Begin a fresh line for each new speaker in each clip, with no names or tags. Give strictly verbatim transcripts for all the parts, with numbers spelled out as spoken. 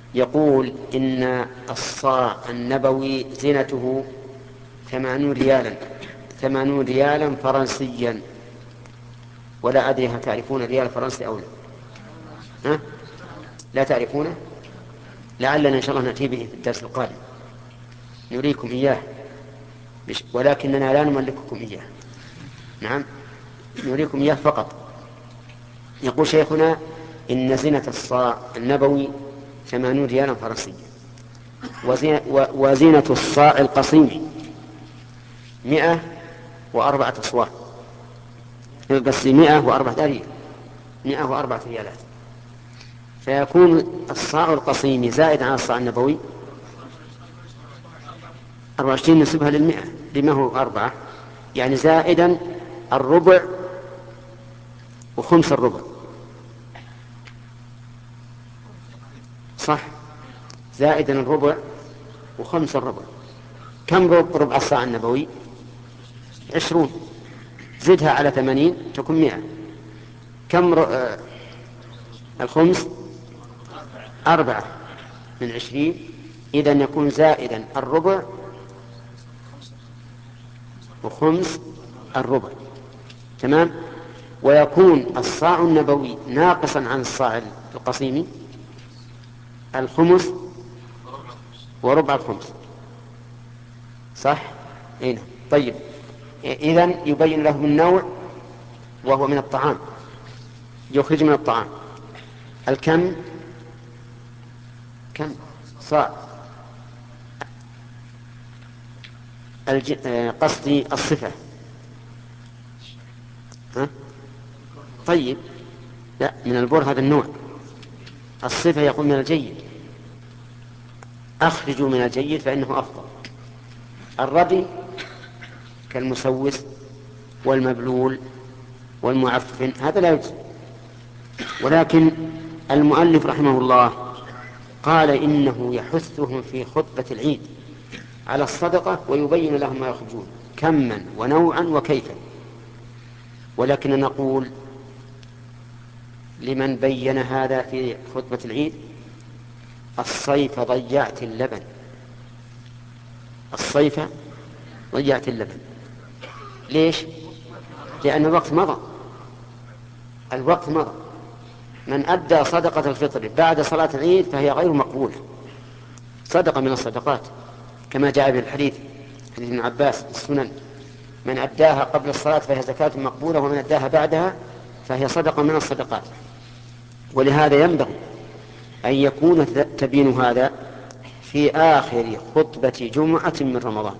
يقول إن الصاع النبوي زينته ثمانون ريالا ثمانون ريالا فرنسيا، ولا أدري هل تعرفون الريال الفرنسي أو لا؟ ها؟ لا تعرفونه؟ لعلنا إن شاء الله نأتي به في الدرس القادم نريكم إياه، ولكننا لا نملككم إياه. نعم، نريكم إياه فقط. يقول شيخنا إن زينة الصاع النبوي ثمانون ريالا فرنسيا، وزينة الصاع القصيم مئة وأربعة أصواع، بس مئة وأربعة ريال، مئة وأربعة ريالات، فيكون الصاع القصيم زائد على الصاع النبوي أربعة وعشرين نسبها للمئة لما هو أربعة، يعني زائدا الربع وخمس الربع، صح؟ زائدا الربع وخمس الربع. كم ربع الصاع النبوي؟ عشرون، زدها على ثمانين تكون مئة. كم ر... آه... الخمس؟ أربعة من عشرين، إذن يكون زائدا الربع وخمس الربع، تمام. ويكون الصاع النبوي ناقصا عن الصاع القصيم الخمس وربع الخمس، صح؟ هنا طيب. إذن يبين له النوع وهو من الطعام، يخرج من الطعام الكم، كم صاع، الج... قصدي الصفة. ها؟ طيب لا، من البر هذا النوع، الصفة يقول من الجيد، أخرجوا من الجيد فإنه أفضل. الردي كالمسوس والمبلول والمعفن هذا لا يجوز، ولكن المؤلف رحمه الله قال إنه يحثهم في خطبة العيد على الصدقة ويبين لهم ما يخرجون كما ونوعا وكيفا. ولكن نقول لمن بين هذا في خطبة العيد: الصيف ضيعت اللبن، الصيف ضيعت اللبن. ليش؟ لأن الوقت مضى، الوقت مضى. من أدى صدقة الفطر بعد صلاة العيد فهي غير مقبولة، صدقة من الصدقات كما جاء في الحديث حديث ابن عباس السنن: من أداها قبل الصلاة فهي زكاة مقبولة، ومن أداها بعدها فهي صدقة من الصدقات. ولهذا ينبغي أن يكون تبين هذا في آخر خطبة جمعة من رمضان،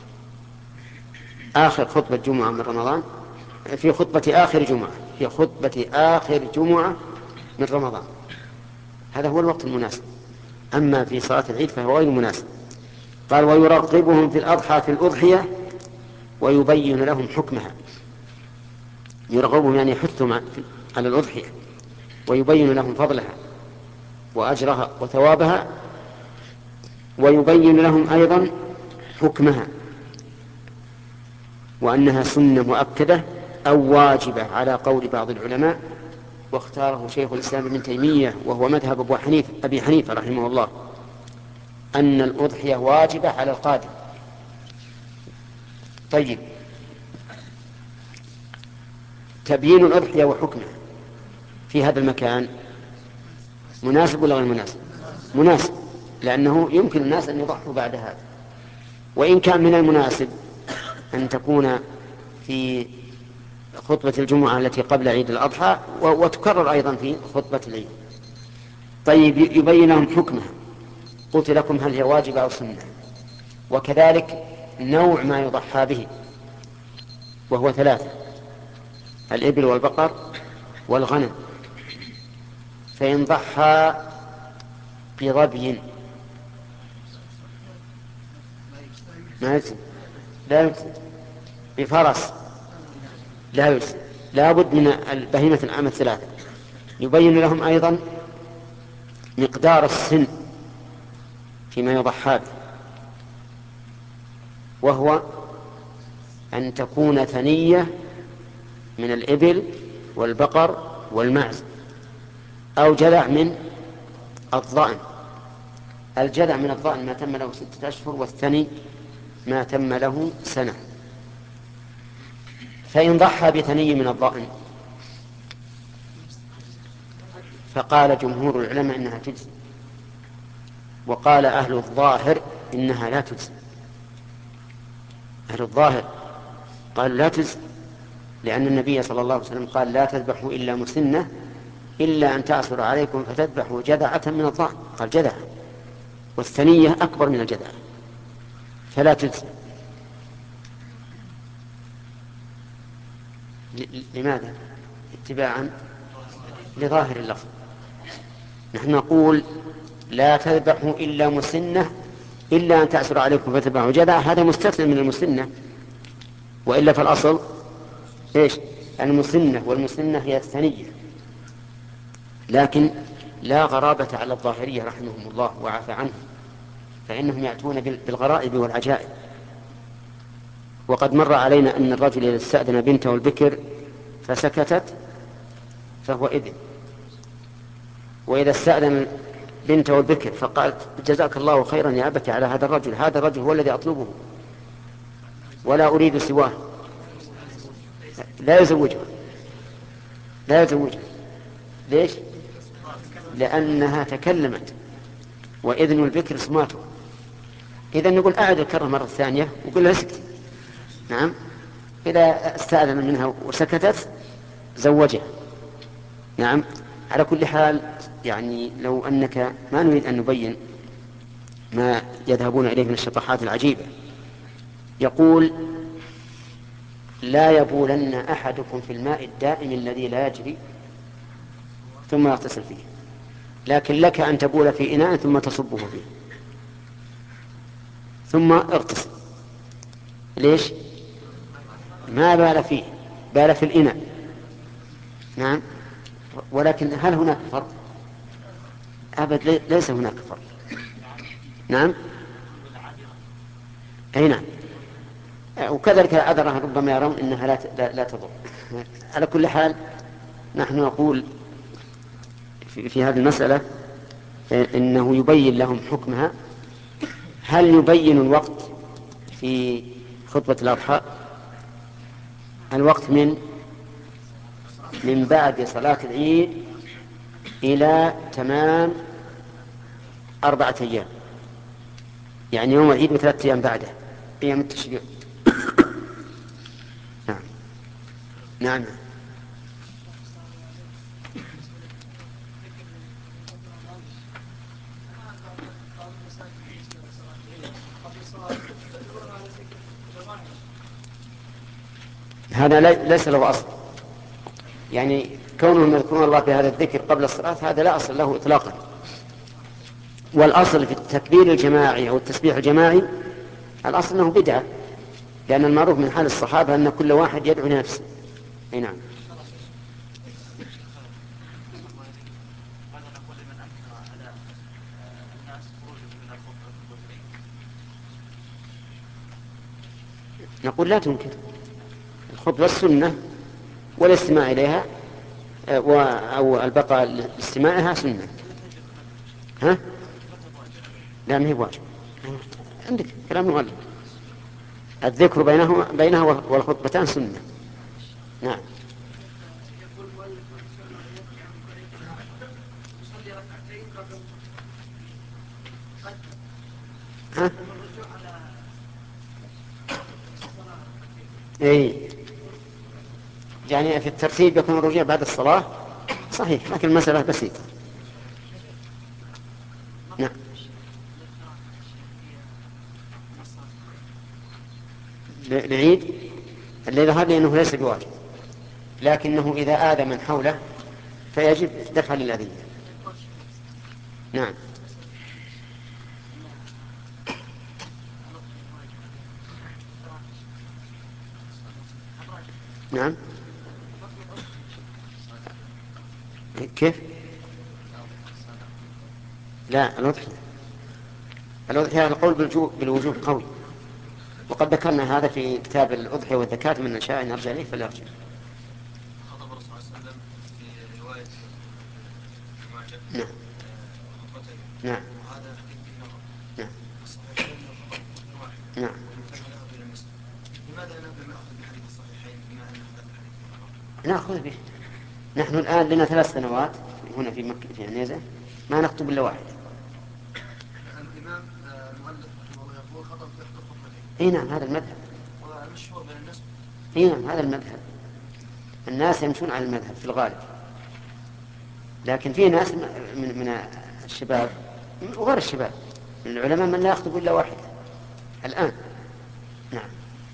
آخر خطبة جمعة من رمضان، في خطبة آخر جمعة، في خطبة آخر جمعة من رمضان، هذا هو الوقت المناسب. أما في صلاة العيد فهو غير مناسب. قال: ويرغبهم في الأضحى في الأضحية ويبين لهم حكمها. يرغبهم يعني يحثهم على الأضحية ويبين لهم فضلها وأجرها وثوابها، ويبين لهم أيضا حكمها وأنها سنة مؤكدة أو واجبة على قول بعض العلماء، واختاره شيخ الإسلام ابن تيمية وهو مذهب أبو حنيفة أبي حنيفة رحمه الله، أن الأضحية واجبة على القادم. طيب، تبيين الأضحية وحكمها في هذا المكان مناسب ولا غير مناسب؟ مناسب، لأنه يمكن الناس أن يضحوا بعد هذا. وإن كان من المناسب أن تكون في خطبة الجمعة التي قبل عيد الأضحى وتكرر أيضا في خطبة العيد. طيب، يبين لهم حكمها. قلت لكم هل هي واجبة أو سنة، وكذلك نوع ما يضحى به وهو ثلاثة: الإبل والبقر والغنم. فإن ضحى بظبي ما يجزي، لا يجزي. بفرس لا يجزي، لا بد من البهيمة الأنعام الثلاثة. يبين لهم أيضا مقدار السن فيما يضحى به، وهو أن تكون ثنية من الإبل والبقر والمعز، أو جذع من الضأن الجذع من الضأن ما تم له ستة أشهر، والثني ما تم له سنة. فإن ضحى بثني من الضأن فقال جمهور العلماء إنها تجزي، وقال أهل الظاهر إنها لا تجزي. أهل الظاهر قالوا لا تجزي، لأن النبي صلى الله عليه وسلم قال لا تذبحوا إلا مسنة إلا أن تعصر عليكم فتذبحوا جذعة من الضأن، قال جذعة، والثنية أكبر من الجذعة فلا تجزي. لماذا؟ اتباعا لظاهر اللفظ. نحن نقول لا تذبحوا إلا مسنة إلا أن تعسر عليكم فتذبحوا جذعة، هذا مستثنى من المسنة، وإلا فالأصل إيش؟ المسنة، والمسنة هي الثنية. لكن لا غرابة على الظاهرية رحمهم الله وعافى عنهم، فإنهم يأتون بالغرائب والعجائب. وقد مر علينا أن الرجل إذا استأذن بنته البكر فسكتت فهو إذن، وإذا استأذن بنته البكر فقالت جزاك الله خيرا يا أبتي على هذا الرجل، هذا الرجل هو الذي أطلبه ولا أريد سواه، لا يزوجها، لا يزوجها. ليش؟ لأنها تكلمت، وإذن البكر سماته. إذا نقول أعد الكرة مرة ثانية وقل لها سكت. نعم، إذا استأذن منها وسكتت زوجها. نعم. على كل حال يعني لو أنك ما نريد أن نبين ما يذهبون إليه من الشطحات العجيبة، يقول لا يبولن أحدكم في الماء الدائم الذي لا يجري ثم يغتسل فيه، لكن لك أن تبول في إناء ثم تصبه فيه ثم اغتسل. ليش؟ ما بال فيه، بال في الإناء. نعم. ولكن هل هناك فرق؟ أبد ليس هناك فرق. نعم. أي نعم. وكذلك العذرة ربما يرون إنها لا لا تضر. على كل حال نحن نقول في, في هذه المسألة إنه يبين لهم حكمها. هل يبين الوقت في خطبة الأضحى؟ الوقت من من بعد صلاة العيد إلى تمام أربعة أيام، يعني يوم العيد وثلاثة أيام بعده أيام التشريق. نعم. نعم. هذا ليس له أصل، يعني كونهم يذكرون الله بهذا الذكر قبل الصلاة هذا لا أصل له إطلاقا. والأصل في التكبير الجماعي أو التسبيح الجماعي الأصل أنه بدعة، لأن المعروف من حال الصحابة أن كل واحد يدعو لنفسه. أي نعم. نقول لا تنكر الخطبة السنة والاستماع إليها أو البقاء لاستماعها سنة. ها؟ لا ما هي واجب. عندك كلام مؤلف، الذكر بينه بينها والخطبتان سنة. نعم. ها؟ اي يعني في الترتيب يكون الرجوع بعد الصلاة صحيح، لكن المسألة بسيطة. نعم. العيد الذي ظهر لي أنه ليس بواجب، لكنه إذا آذى من حوله فيجب دفع للأذية. نعم. نعم. كيف؟ لا، الوضحية الوضحية القول بالوجوب قوي، وقد ذكرنا هذا في كتاب الأضحية والزكاة، من شاء أن يرجع إليه فليرجع.
خطب الرسول صلى الله عليه وسلم في رواية
نعم. نعم.
وهذا حديث
نعم.
لماذا لم نأخذ بحديث الصحيحين بما أن هذا الحديث؟
نأخذ به. نحن الآن لنا ثلاث سنوات هنا في مكة في عنيزة ما نخطب إلا واحد.
الإمام المؤلف رحمه الله يقول خطب في إحدى الخطبتين.
إي نعم هذا المذهب.
والمشهور بين الناس.
إي نعم هذا المذهب. الناس يمشون على المذهب في الغالب. لكن في ناس من من الشباب وغير الشباب من العلماء من لا يخطب إلا واحد الآن. نعم.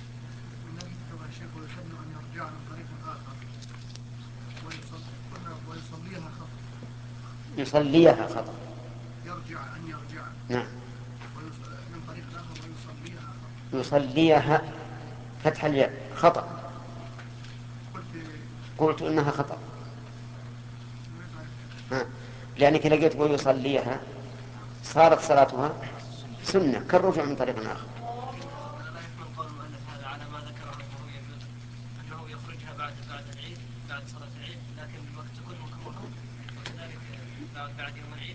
يصليها خطأ.
يرجع أن يرجع.
نعم.
من طريق آخر ويصليها خطأ.
يصليها فتح الياء خطأ. قلت إنها خطأ. ها. لأنك لقيت ويصليها صارت صلاتها سنة كالرجوع من طريق آخر.
لا يحمل قول المؤلف هذا على ما ذكره أنه يجوز أنه يخرجها بعد بعد العيد بعد صلاة العيد لكن الوقت تكون مكروهة وكذلك بعد بعد يوم العيد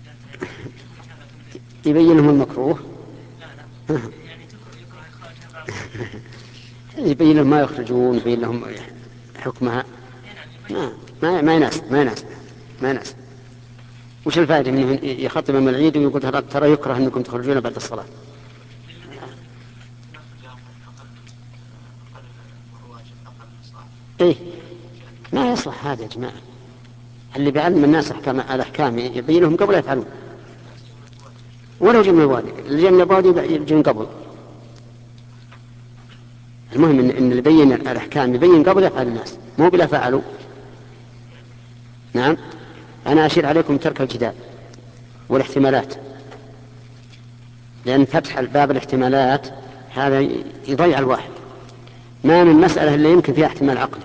يبين لهم المكروه.
لا لا يعني يكره إخراجها بعد
يبين لهم ما يخرجون يبين لهم حكمها. ما ما ما يناسب ما يناسب ما يناسب. وش الفائدة انه يخطب يوم العيد ويقول ترى يكره انكم تخرجون بعد الصلاة؟ ايه ما يصلح هذا يا جماعة. اللي بيعلم الناس احكام الاحكام يبينهم قبل يفعلون. ولو جمع الوادي اللي جمع الوادي يجون قبل. المهم ان اللي يبين الاحكام يبين قبل يفعل الناس مو بلا فعلوا. نعم. أنا أشير عليكم ترك الجدال والاحتمالات لأن فتح الباب الاحتمالات هذا يضيع الواحد. ما من مسألة اللي يمكن فيها احتمال عقلي.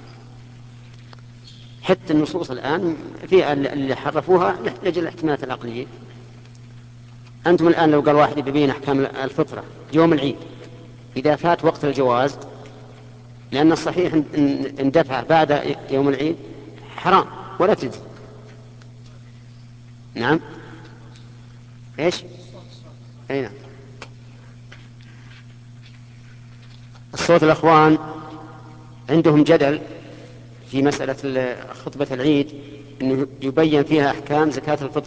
حتى النصوص الآن في اللي حرفوها لأجل الاحتمالات العقلية. أنتم الآن لو قال واحد يبين أحكام الفطرة يوم العيد إذا فات وقت الجواز لأن الصحيح إن دفع بعد يوم العيد حرام ولا تجزي. نعم. ايش؟ اي نعم. الصوت الاخوان عندهم جدل في مسألة خطبة العيد انه يبين فيها احكام زكاة الفطر.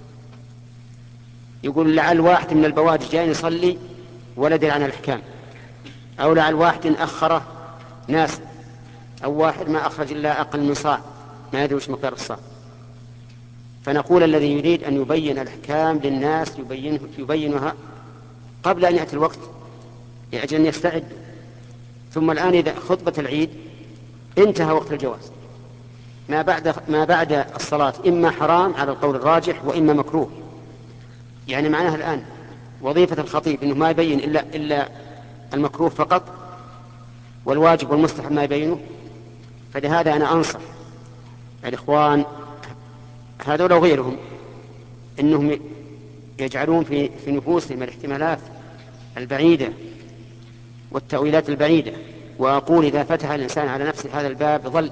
يقول لعل واحد من البوادي جاي يصلي ولا يدري عن الاحكام او لعل واحد اخره ناس او واحد ما اخرج الا اقل من صاع ما يدري وش مقدار الصاع. فنقول الذي يريد أن يبين الأحكام للناس يبينه يبينها قبل أن يأتي الوقت لأجل أن يستعد. ثم الآن إذا خطبة العيد انتهى وقت الجواز ما بعد ما بعد الصلاة إما حرام على القول الراجح وإما مكروه. يعني معناها الآن وظيفة الخطيب إنه ما يبين إلا إلا المكروه فقط والواجب والمستحب ما يبينه. فلهذا أنا أنصح الإخوان هذول وغيرهم انهم يجعلون في في نفوسهم الاحتمالات البعيده والتاويلات البعيده. واقول اذا فتح الانسان على نفسه هذا الباب ظل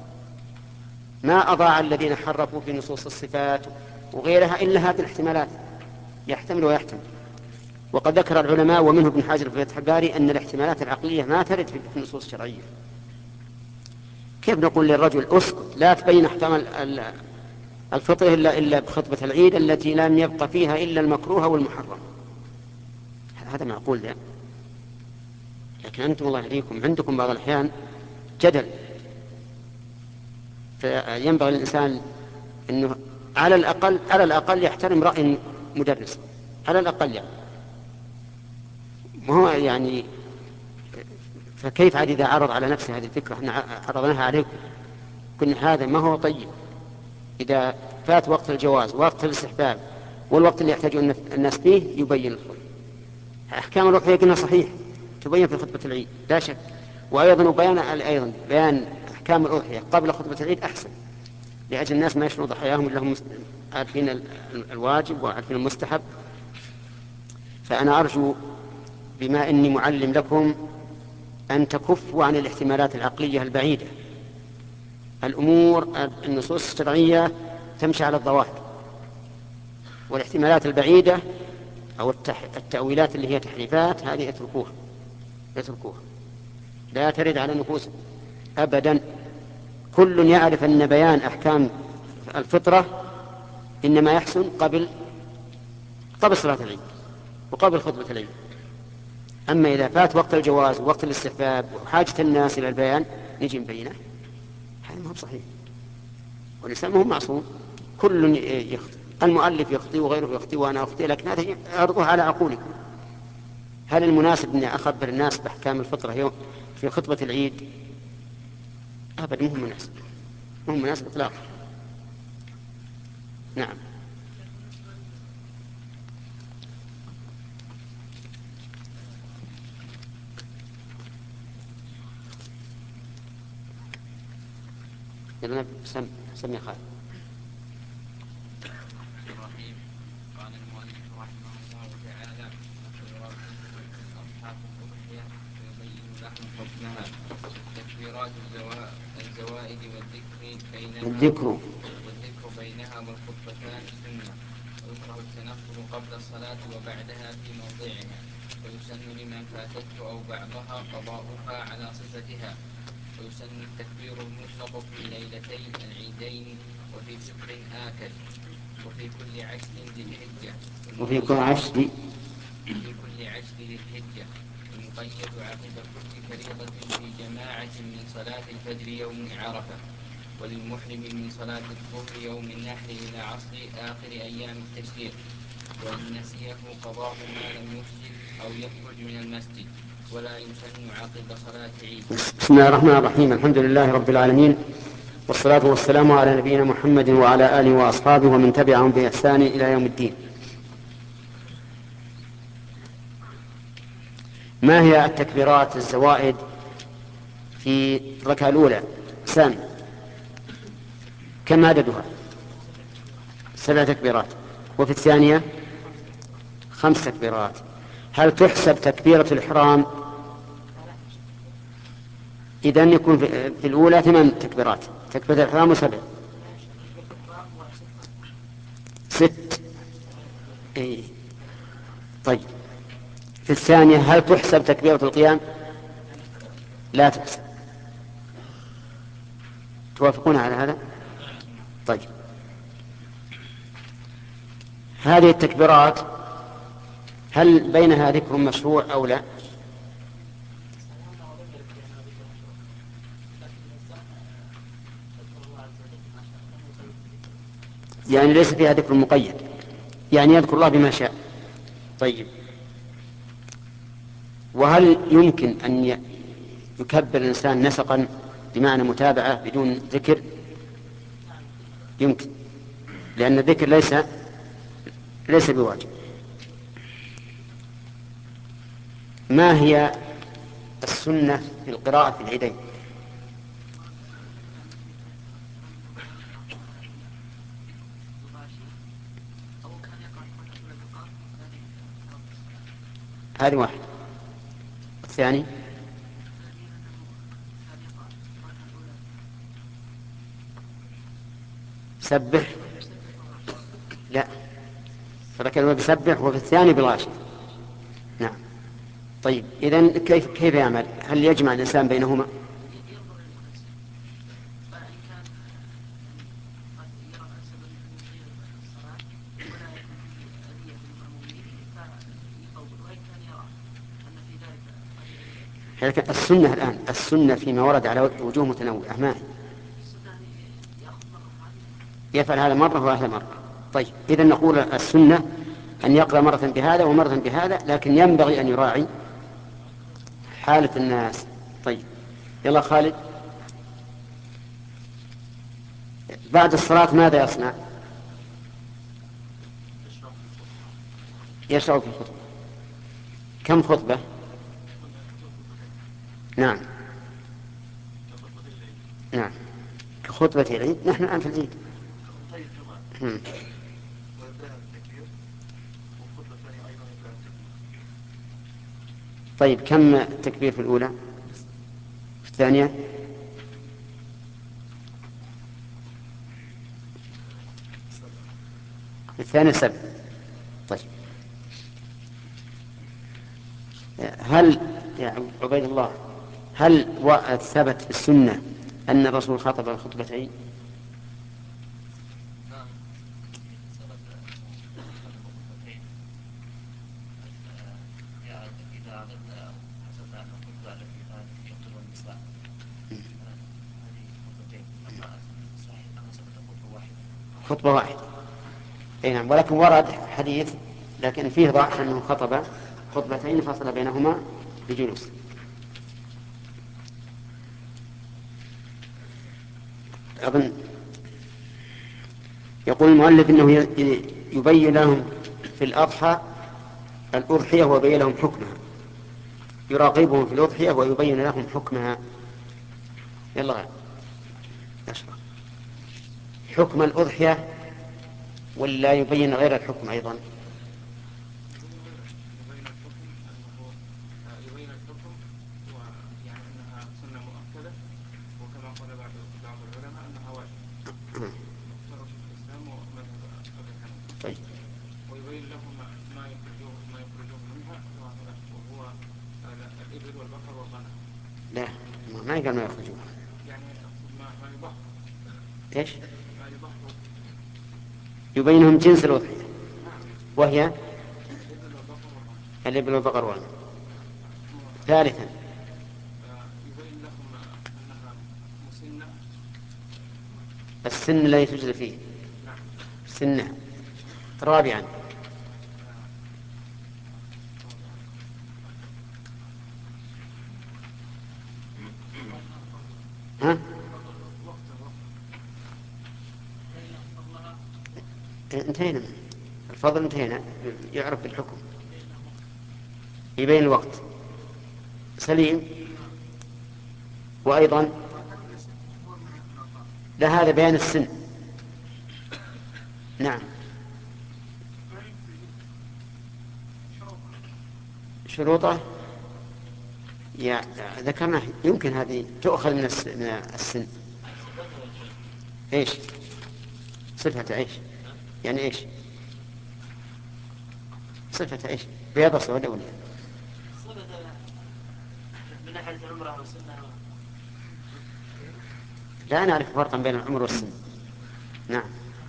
ما اضاع الذين حرفوا في نصوص الصفات وغيرها الا هذه الاحتمالات يحتمل ويحتمل. وقد ذكر العلماء ومنه ابن حجر في فتح الباري ان الاحتمالات العقليه ما ترد في النصوص الشرعيه. كيف نقول للرجل اسكت لا تبين احكام الفطر إلا, إلا بخطبة العيد التي لم يبقى فيها إلا المكروه والمحرم؟ هذا معقول ده. لكن أنتم الله يهديكم عندكم بعض الأحيان جدل. فينبغي الإنسان أنه على الأقل على الأقل يحترم رأي مدرس على الأقل يعني. وهو يعني فكيف عاد إذا عرض على نفسه هذه الفكرة احنا عرضناها عليكم كنا هذا ما هو طيب. إذا فات وقت الجواز وقت الاستحباب والوقت اللي يحتاج الناس فيه يبين الخطبة. أحكام الروحية قلنا صحيح تبين في خطبة العيد لا شك. وأيضا بيان أيضا بيان أحكام الروحية قبل خطبة العيد أحسن لأجل الناس ما يشنوا ضحاياهم إلا هم عارفين الواجب وعارفين المستحب. فأنا أرجو بما أني معلم لكم أن تكفوا عن الاحتمالات العقلية البعيدة. الأمور النصوص الشرعية تمشي على الظواهر والاحتمالات البعيدة أو التح... التأويلات اللي هي تحريفات هذه يتركوها يتركوها لا ترد على نفوسهم أبدا. كل يعرف أن بيان أحكام الفطرة إنما يحسن قبل قبل صلاة العيد وقبل خطبة العيد. أما إذا فات وقت الجواز ووقت الاستحباب وحاجة الناس إلى البيان نجي نبينه، هذا ما هو صحيح. والإنسان ما هو معصوم، كل يخطئ، المؤلف يخطئ وغيره يخطئ وأنا أخطئ، لكن هذا أعرضه على عقولكم. هل المناسب أني أخبر الناس بأحكام الفطرة يوم في خطبة العيد؟ أبدا مو مناسب، مو مناسب إطلاقا. نعم. يلا سم سم يا خالد.
الرحيم. قال المؤلف رحمه الله تعالى: أصحاب الأضحية ويبين لهم حكمها. تكبيرات الزوائد والذكر بينها
الذكر
والذكر بينها والخطبتان سنة، ويكره التنفل قبل الصلاة وبعدها في موضعها، ويسن لمن فاتته أو بعضها قضاؤها على صفتها، ويسن التكبير المطلق في ليلتي العيدين وفي فطر آكل وفي كل عشر ذي الحجة
وفي كل عشر
في كل عشر ذي الحجة المقيد عقب كل فريضة في جماعة من صلاة الفجر يوم عرفة، وللمحرم من صلاة الظهر يوم النحر إلى عصر آخر أيام التشريق، وإن نسيه قضاء ما لم يفسد أو يخرج من المسجد، ولا يسن عقب صلاة عيد.
بسم الله الرحمن الرحيم. الحمد لله رب العالمين، والصلاة والسلام على نبينا محمد وعلى آله وأصحابه ومن تبعهم بإحسان إلى يوم الدين. ما هي التكبيرات الزوائد في الركعة الأولى؟ سامي، كم عددها؟ سبع تكبيرات. وفي الثانية خمس تكبيرات. هل تحسب تكبيرة الإحرام؟ إذن يكون في الأولى ثمان تكبيرات، تكبيرة الإحرام وسبع ست. إيه. طيب في الثانية هل تحسب تكبيرة القيام؟ لا تحسب. توافقون على هذا؟ طيب هذه التكبيرات هل بينها ذكر مشروع أو لا؟ يعني ليس فيها ذكر مقيد، يعني يذكر الله بما شاء. طيب وهل يمكن أن يكبر الإنسان نسقا بمعنى متابعة بدون ذكر؟ يمكن، لأن الذكر ليس ليس بواجب. ما هي السنة في القراءة في العيدين؟ هذه واحد. الثاني سبح، لا، فذكر بسبح وفي الثاني بالغاشي. نعم. طيب إذن كيف كيف يعمل؟ هل يجمع الإنسان بينهما؟ السنة الآن السنة فيما ورد على وجوه متنوعة، ما هي؟ يفعل هذا مرة وهذا مرة. طيب إذا نقول السنة أن يقرأ مرة بهذا ومرة بهذا، لكن ينبغي أن يراعي حالة الناس. طيب يلا خالد، بعد الصلاة ماذا يصنع؟ يشرع في الخطبة. كم خطبة؟ نعم نعم كخطبة العيد. نحن الآن في العيد. طيب كم تكبير في الأولى؟ في الثانية؟ في الثانية سبع. طيب هل يا عبيد الله هل ثبت في السنة أن الرسول خطب الخطبتين؟
نعم ثبت الخطبتين. إذا أردنا حسبنا أن الخطبة التي كانت يخطب النساء هذه خطبتين، أما صحيح أنها ثبت خطبة واحدة.
خطبة واحدة أي نعم، ولكن ورد حديث لكن فيه ضعف أنه خطب خطبتين فصل بينهما بجلوس. أظن يقول المؤلف أنه يبين لهم في الأضحى الأضحية ويبين لهم حكمها، يراقبهم في الأضحية ويبين لهم حكمها. يلا أشرح حكم الأضحية ولا يبين غير الحكم أيضا؟
يبين الحكم ويعني أنها سنة مؤكدة، وكما قال بعض بعض العلماء أنها واجبة مفترض في الإسلام ومذهب أبي حنيفة.
طيب.
ويبين لهم ما يخرجوه ما يخرجوه منها وهو الإبل والبقر والغنم.
لا ما يقال ما يخرجوه،
يعني ما ما يضحوا.
إيش؟
ما يضحوا.
يبينهم جنس الأضحية وهي
الإبل والبقر والغنم.
الإبل والبقر والغنم. ثالثا
يبين لهم أنها مسنة.
السن لا يسجل فيه سنة. رابعا ها؟ انتهينا الفضل، انتهينا يعرف بالحكم يبين الوقت سليم. وأيضا لا هذا بيان السن. نعم شروطه يا ذكرنا يمكن هذه تؤخذ من السن. ايش صفة ايش يعني ايش صفة ايش بيض سود ولا
صفة من ناحية العمرة والسنة.
لا نعرف فرقا بين العمر والسن. نعم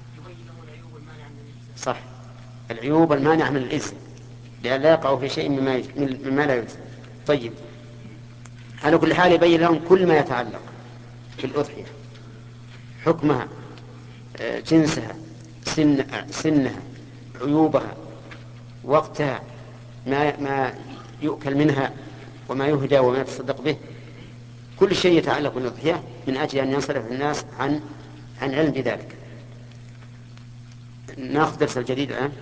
صح العيوب المانعة من الإثم لأن لا يقعوا في شيء مما, مما لا يجوز. طيب على كل حال يبين لهم كل ما يتعلق بالأضحية، حكمها، جنسها، سن سنها، عيوبها، وقتها، ما ما يؤكل منها وما يهدى وما يتصدق به، كل شيء يتعلق بالأضحية من أجل أن ينصرف الناس عن عن علم بذلك. ناخذ درس الجديد الآن.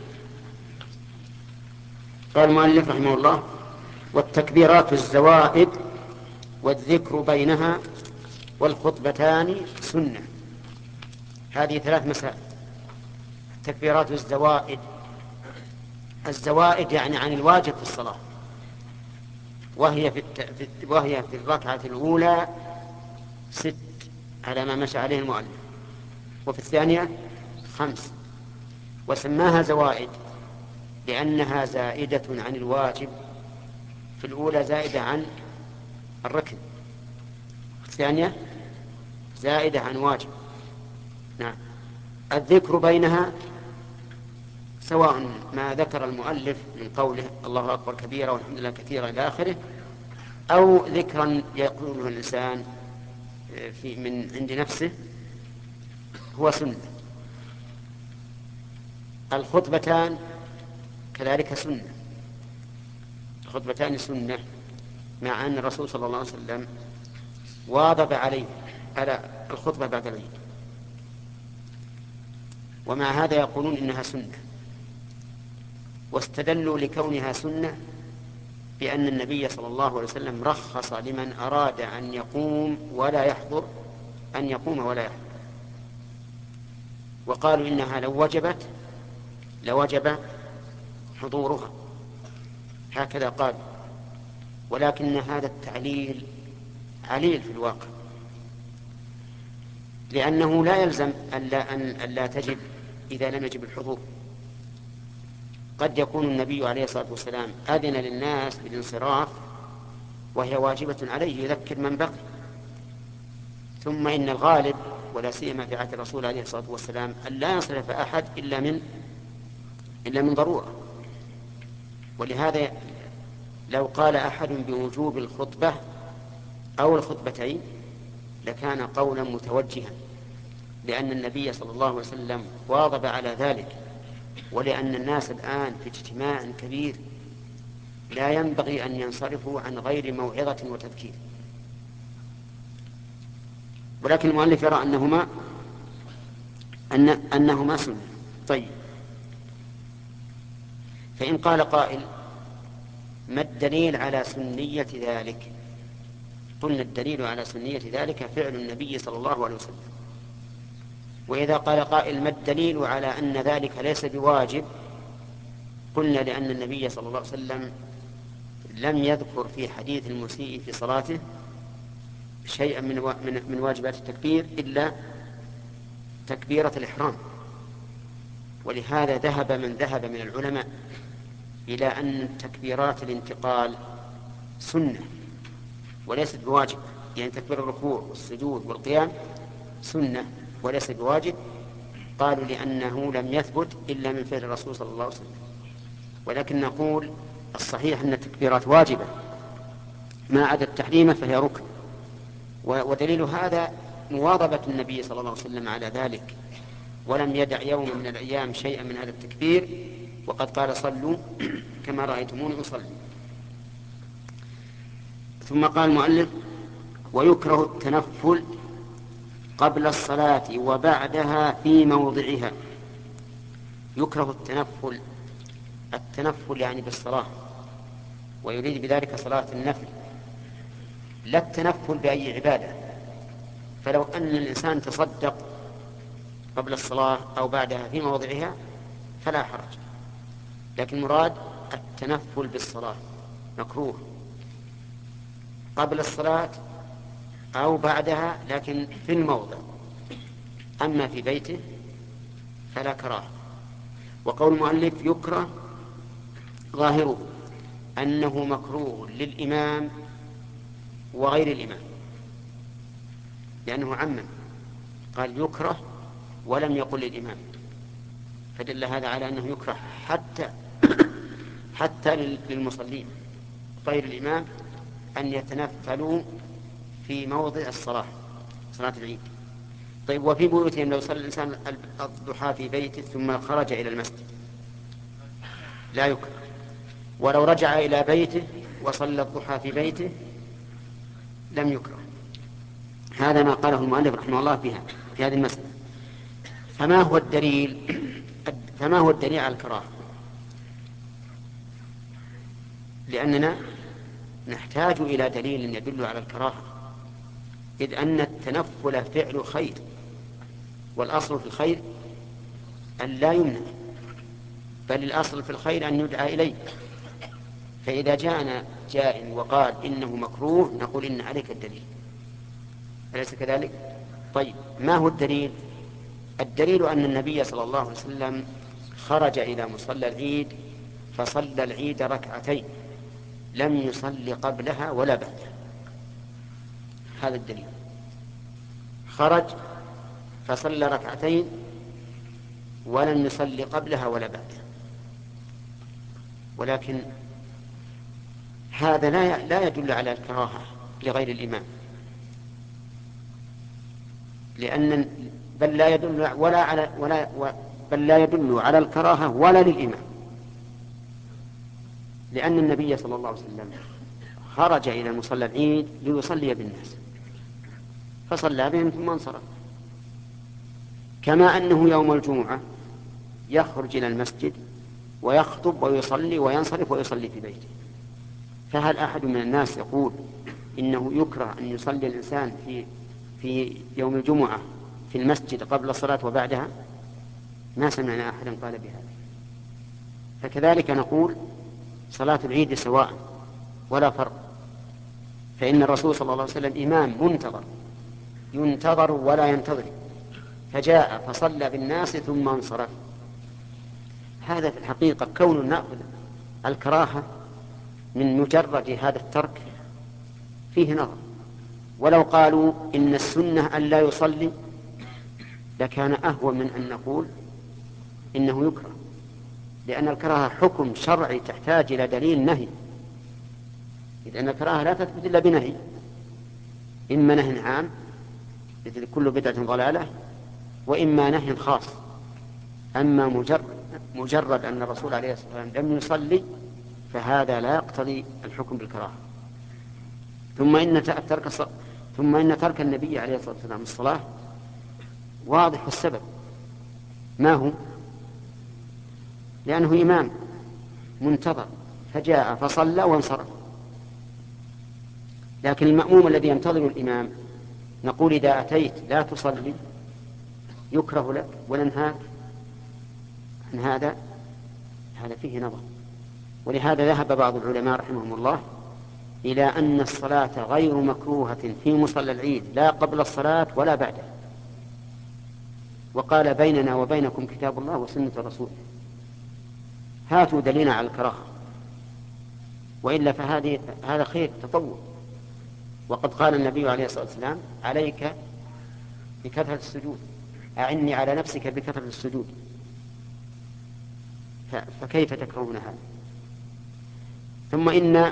قال المؤلف رحمه الله: والتكبيرات الزوائد والذكر بينها والخطبتان سنة. هذه ثلاث مسائل. تكبيرات الزوائد، الزوائد يعني عن الواجب في الصلاة، وهي في, الت... في... وهي في الركعة الأولى ست على ما مشى عليه المؤلف، وفي الثانية خمس، وسماها زوائد لأنها زائدة عن الواجب. في الأولى زائدة عن الركن، الثانية زائدة عن واجب. نعم. الذكر بينها سواء ما ذكر المؤلف من قوله الله أكبر كبيرا والحمد لله كثيرا إلى آخره، أو ذكرا يقوله الإنسان في من عند نفسه هو سنة. الخطبتان كذلك سنة، الخطبتان سنة، مع أن الرسول صلى الله عليه وسلم واظب عليه على الخطبة بعد العيد، ومع هذا يقولون إنها سنة، واستدلوا لكونها سنة بأن النبي صلى الله عليه وسلم رخص لمن أراد أن يقوم ولا يحضر أن يقوم ولا يحضر، وقالوا إنها لو وجبت لوجب حضورها، هكذا قال. ولكن هذا التعليل عليل في الواقع، لأنه لا يلزم أن لا, أن لا تجب إذا لم يجب الحضور، قد يكون النبي عليه الصلاة والسلام أذن للناس بالانصراف وهي واجبة عليه يذكر من بقي. ثم إن الغالب ولا سيما في عهد الرسول عليه الصلاة والسلام أن لا ينصرف أحد إلا من إلا من ضرورة. ولهذا لو قال أحد بوجوب الخطبة أو الخطبتين لكان قولا متوجها، لأن النبي صلى الله عليه وسلم واظب على ذلك، ولأن الناس الآن في اجتماع كبير لا ينبغي أن ينصرفوا عن غير موعظة وتذكير. ولكن المؤلف يرى أنهما أن أنهما سنة. طيب، فإن قال قائل ما الدليل على سنية ذلك؟ قلنا الدليل على سنية ذلك فعل النبي صلى الله عليه وسلم. وإذا قال قائل ما الدليل على أن ذلك ليس بواجب؟ قلنا لأن النبي صلى الله عليه وسلم لم يذكر في حديث المسيء في صلاته شيئا من من واجبات التكبير إلا تكبيرة الإحرام. ولهذا ذهب من ذهب من العلماء إلى أن تكبيرات الانتقال سنة وليست بواجب، يعني تكبير الركوع والسجود والقيام سنة وليس بواجب. قالوا لأنه لم يثبت إلا من فعل الرسول صلى الله عليه وسلم. ولكن نقول الصحيح أن التكبيرات واجبة ما عدا التحريم فهي ركن. ودليل هذا مواظبة النبي صلى الله عليه وسلم على ذلك، ولم يدع يوم من الأيام شيئا من هذا التكبير، وقد قال صلوا كما رأيتموني أصلي. ثم قال المؤلف ويكره التنفل قبل الصلاة وبعدها في موضعها. يكره التنفل، التنفل يعني بالصلاة، ويريد بذلك صلاة النفل لا التنفل بأي عبادة. فلو أن الإنسان تصدق قبل الصلاة أو بعدها في موضعها فلا حرج، لكن مراد التنفل بالصلاة مكروه قبل الصلاة أو بعدها لكن في الموضع، أما في بيته فلا كراهة. وقول المؤلف يكره ظاهره أنه مكروه للإمام وغير الإمام، لأنه عمم قال يكره ولم يقل للإمام، فدل هذا على أنه يكره حتى حتى للمصلين غير الإمام أن يتنفلوا في موضع الصلاة، صلاة العيد. طيب، وفي بيوتهم لو صلى الإنسان الضحى في بيته ثم خرج إلى المسجد لا يكره، ولو رجع إلى بيته وصلى الضحى في بيته لم يكره. هذا ما قاله المؤلف رحمه الله فيها في هذه المسألة. فما هو الدليل فما هو الدليل على الكراهة؟ لأننا نحتاج إلى دليل يدل على الكراهة، إذ أن التنفل فعل خير، والأصل في الخير أن لا يمنع، بل الأصل في الخير أن يدعى إليه. فإذا جاءنا جاء وقال إنه مكروه نقول إن عليك الدليل، أليس كذلك؟ طيب، ما هو الدليل؟ الدليل أن النبي صلى الله عليه وسلم خرج إلى مصلى العيد فصلى العيد ركعتين لم يصلي قبلها ولا بعدها. هذا الدليل، خرج فصلى ركعتين ولم يصلي قبلها ولا بعدها. ولكن هذا لا لا يدل على الكراهة لغير الإمام، لأن بل لا يدل ولا على ولا بل لا يدل على الكراهة ولا للإمام، لأن النبي صلى الله عليه وسلم خرج إلى مصلى العيد ليصلي بالناس فصلى بهم ثم انصرف، كما أنه يوم الجمعة يخرج إلى المسجد ويخطب ويصلي وينصرف ويصلي في بيته. فهل أحد من الناس يقول إنه يكره أن يصلي الإنسان في في يوم الجمعة في المسجد قبل الصلاة وبعدها؟ ما سمعنا أحدا قال بهذا. فكذلك نقول صلاة العيد سواء ولا فرق، فإن الرسول صلى الله عليه وسلم إمام منتظر ينتظر ولا ينتظر، فجاء فصلى بالناس ثم انصرف. هذا في الحقيقة كون نأخذ الكراهة من مجرد هذا الترك فيه نظر. ولو قالوا إن السنة أن لا يصلي لكان أهون من أن نقول إنه يكره، لأن الكراهة حكم شرعي تحتاج إلى دليل نهي، لأن الكراهة لا تثبت إلا بنهي، إما نهي عام مثل كل بدعة ضلالة، وإما نهي خاص. أما مجرد, مجرد أن الرسول عليه الصلاة والسلام لم يصلي فهذا لا يقتضي الحكم بالكراهة. ثم إن ترك ثم إن ترك النبي عليه الصلاة والسلام الصلاة واضح السبب، ما هو؟ لأنه إمام منتظر فجاء فصلى وانصرف. لكن المأموم الذي ينتظر الإمام نقول إذا أتيت لا تصلي يكره لك وننهاك عن هذا، هذا فيه نظر. ولهذا ذهب بعض العلماء رحمهم الله إلى أن الصلاة غير مكروهة في مصلى العيد لا قبل الصلاة ولا بعدها، وقال بيننا وبينكم كتاب الله وسنة الرسول، هاتوا دليلنا على الكراهة، وإلا فهذه هذا خير تطوع. وقد قال النبي عليه الصلاة والسلام عليك بكثرة السجود، أعني على نفسك بكثرة السجود، فكيف تكرهون هذا؟ ثم إن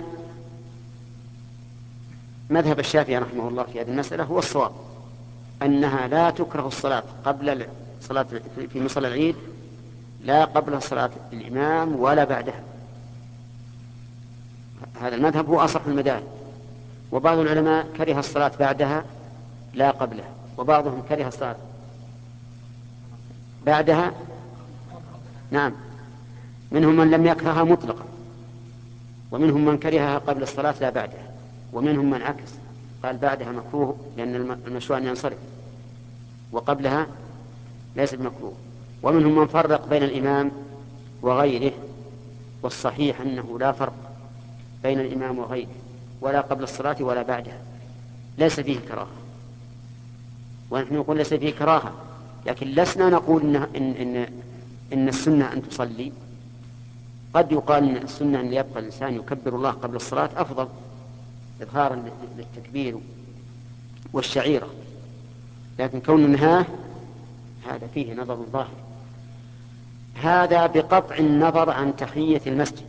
مذهب الشافعي رحمه الله في هذه المسألة هو الصواب، أنها لا تكره الصلاة قبل صلاة في مصلى العيد لا قبل صلاة الإمام ولا بعدها. هذا المذهب هو أصح المذاهب. وبعض العلماء كره الصلاة بعدها لا قبلها، وبعضهم كره الصلاة بعدها، نعم، منهم من لم يكرهها مطلقا، ومنهم من كرهها قبل الصلاة لا بعدها، ومنهم من عكس قال بعدها مكروه لأن المشروع أن ينصرف، وقبلها ليس بمكروه. ومنهم من فرق بين الإمام وغيره، والصحيح أنه لا فرق بين الإمام وغيره، ولا قبل الصلاة ولا بعدها، ليس فيه كراهة. ونحن نقول ليس فيه كراهة، لكن لسنا نقول إن, إن, إن, إن السنة أن تصلي. قد يقال إن السنة أن يبقى الإنسان يكبر الله قبل الصلاة أفضل إظهارا للتكبير والشعيرة، لكن كون النهاه هذا فيه نظر ظاهر. هذا بقطع النظر عن تحية المسجد.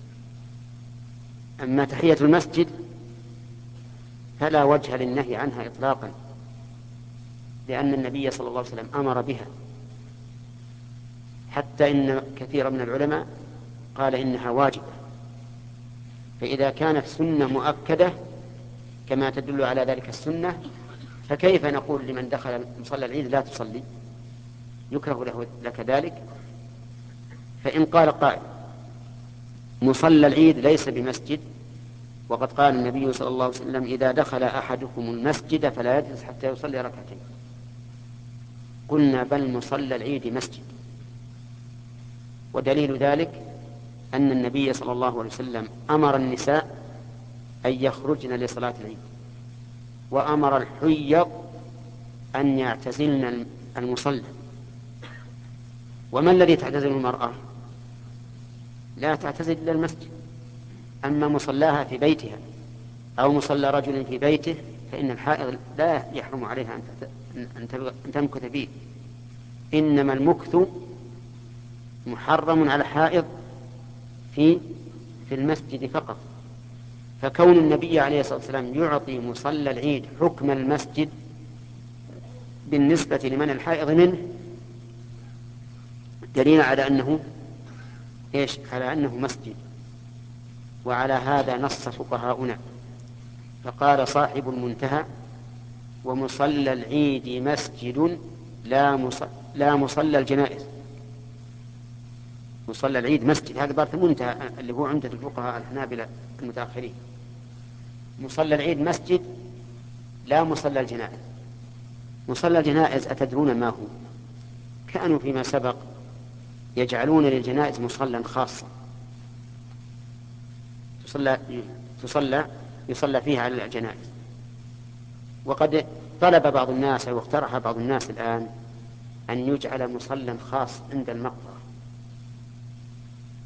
أما تحية المسجد فلا وجه للنهي عنها إطلاقا، لأن النبي صلى الله عليه وسلم أمر بها، حتى إن كثير من العلماء قال إنها واجبة. فإذا كانت سنة مؤكدة كما تدل على ذلك السنة، فكيف نقول لمن دخل مصلى العيد لا تصلي؟ يكره له لك ذلك. فإن قال قائل مصلى العيد ليس بمسجد، وقد قال النبي صلى الله عليه وسلم إذا دخل أحدكم المسجد فلا يجلس حتى يصلي ركعتين، قلنا بل مصلى العيد مسجد. ودليل ذلك أن النبي صلى الله عليه وسلم أمر النساء أن يخرجن لصلاة العيد، وأمر الحيض أن يعتزلن المصلى. وما الذي تعتزل المرأة؟ لا تعتزل إلا المسجد. أما مصلاها في بيتها أو مصلى رجل في بيته فإن الحائض لا يحرم عليها أن تمكث فيه، إنما المكث محرم على الحائض في في المسجد فقط. فكون النبي عليه الصلاة والسلام يعطي مصلى العيد حكم المسجد بالنسبة لمن الحائض منه دليل على أنه إيش؟ على أنه مسجد. وعلى هذا نص فقهاؤنا، فقال صاحب المنتهى ومصلى العيد مسجد لا مصلى, لا مصلى الجنائز. مصلى العيد مسجد، هذا بارت المنتهى اللي هو عمدة الفقهاء الحنابلة المتأخرين. مصلى العيد مسجد لا مصلى الجنائز. مصلى الجنائز أتدرون ما هو؟ كانوا فيما سبق يجعلون للجنائز مصلى خاصا تصلى, تصلى يصلى فيها على الجنائز. وقد طلب بعض الناس أو اقترح بعض الناس الآن أن يجعل مصلى خاص عند المقبرة،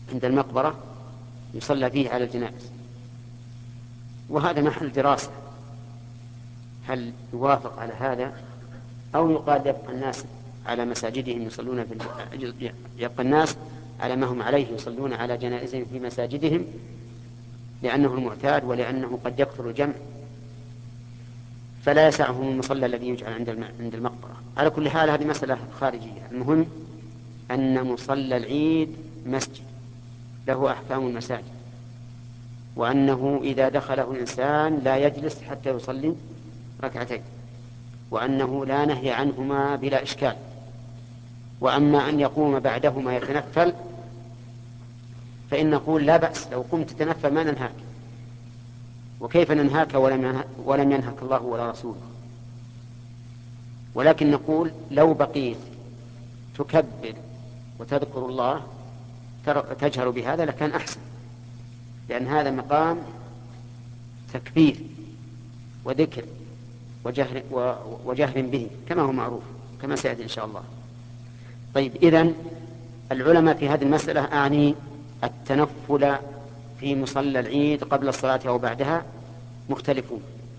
عند المقبرة يصلى فيه على الجنائز، وهذا محل دراسة، هل يوافق على هذا أو يقال يبقى الناس على مساجدهم يصلون في يبقى الناس على ما هم عليه يصلون على جنائزهم في مساجدهم لأنه المعتاد ولأنه قد يكثر الجمع فلا يسعهم المصلى الذي يجعل عند المقبرة. على كل حال هذه مسألة خارجية. المهم أن مصلى العيد مسجد له أحكام المساجد، وأنه إذا دخله الإنسان لا يجلس حتى يصلي ركعتين، وأنه لا نهي عنهما بلا إشكال. وأما أن يقوم بعدهما يتنفل فإن نقول لا بأس، لو قمت تتنفل ما ننهاك، وكيف ننهاك ولم ينهك الله ولا رسوله؟ ولكن نقول لو بقيت تكبر وتذكر الله تجهر بهذا لكان أحسن، لأن هذا مقام تكبير وذكر وجهر, وجهر به كما هو معروف كما سيأتي إن شاء الله. طيب، إذن العلماء في هذه المسألة أعني التنفل في مصلى العيد قبل الصلاة أو بعدها مختلفون.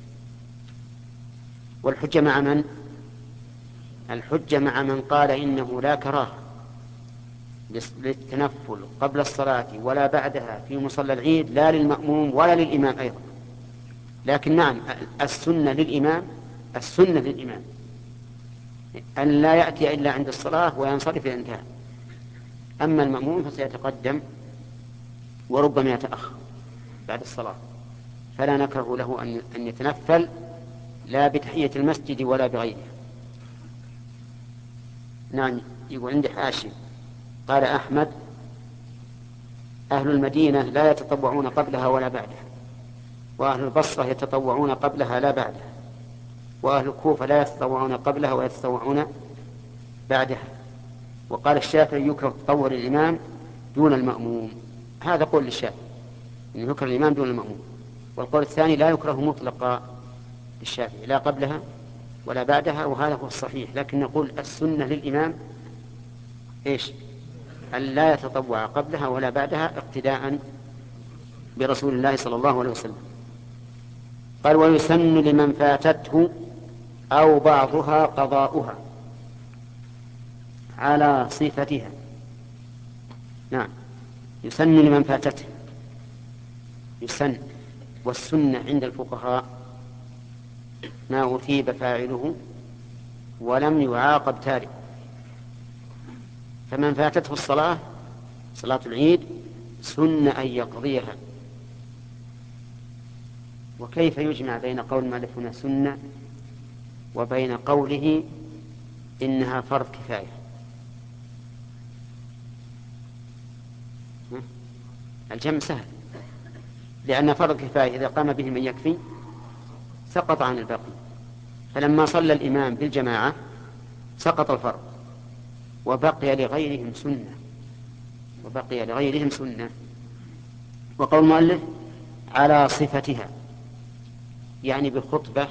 والحجة مع من؟ الحجة مع من قال إنه لا كراهة للتنفل قبل الصلاة ولا بعدها في مصلى العيد، لا للمأموم ولا للإمام أيضا، لكن نعم السنة للإمام السنة للإمام أن لا يأتي إلا عند الصلاة وينصرف إلى انتهاء. أما المأموم فسيتقدم وربما يتأخر بعد الصلاة، فلا نكره له أن يتنفل لا بتحية المسجد ولا بغيره. نعم، يقول عندي حاشي قال أحمد: أهل المدينة لا يتطوعون قبلها ولا بعدها، وأهل البصرة يتطوعون قبلها لا بعدها، وأهل الكوفة لا يتطوعون قبلها ويتطوعون بعدها. وقال الشافعي: يكره تطوع الإمام دون المأموم. هذا قول للشافعي إن يكره الإمام دون المأموم. والقول الثاني لا يكره مطلقا للشافعي لا قبلها ولا بعدها، وهذا هو الصحيح. لكن نقول السنة للإمام إيش؟ أن لا يتطوع قبلها ولا بعدها اقتداء برسول الله صلى الله عليه وسلم. قال: ويسن لمن فاتته أو بعضها قضاؤها على صفتها. نعم، يسن لمن فاتته، يسن. والسنة عند الفقهاء ما أثيب فاعله ولم يعاقب تاركه. فمن فاتته الصلاة صلاة العيد سن أن يقضيها. وكيف يجمع بين قول المؤلف هنا سنة وبين قوله إنها فرض كفاية؟ الجمع سهل، لأن فرض كفاية إذا قام به من يكفي سقط عن الباقي. فلما صلى الإمام بالجماعة سقط الفرض وبقي لغيرهم سنة وبقي لغيرهم سنة. وقول المؤلف على صفتها يعني بالخطبة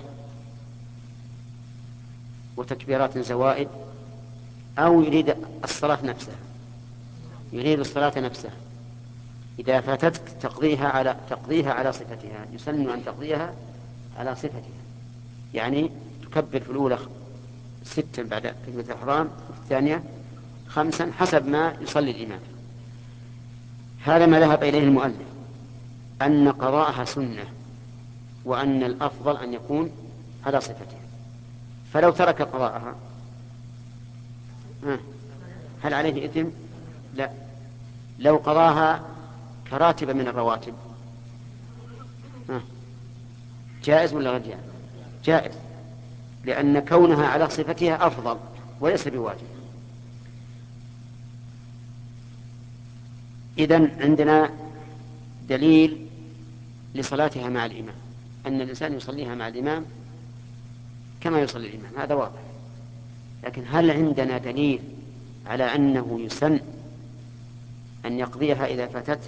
وتكبيرات زوائد، أو يريد الصلاة نفسها، يريد الصلاة نفسها. إذا فاتتك تقضيها على تقضيها على صفتها، يسن أن تقضيها على صفتها، يعني تكبر في الأولى ستا بعد تكبيرة الإحرام وفي الثانية خمسا حسب ما يصلي الإمام. هذا ما ذهب إليه المؤلف، أن قضاءها سنة، وأن الأفضل أن يكون على صفتها. فلو ترك قضاءها هل عليه إثم؟ لا. لو قضاها كراتب من الرواتب جائز ولا غير جائز؟ جائز، لأن كونها على صفتها أفضل وليس بواجب. إذن عندنا دليل لصلاتها مع الإمام، أن الإنسان يصليها مع الإمام كما يصلي الإمام، هذا واضح. لكن هل عندنا دليل على أنه يسن أن يقضيها إذا فاتته؟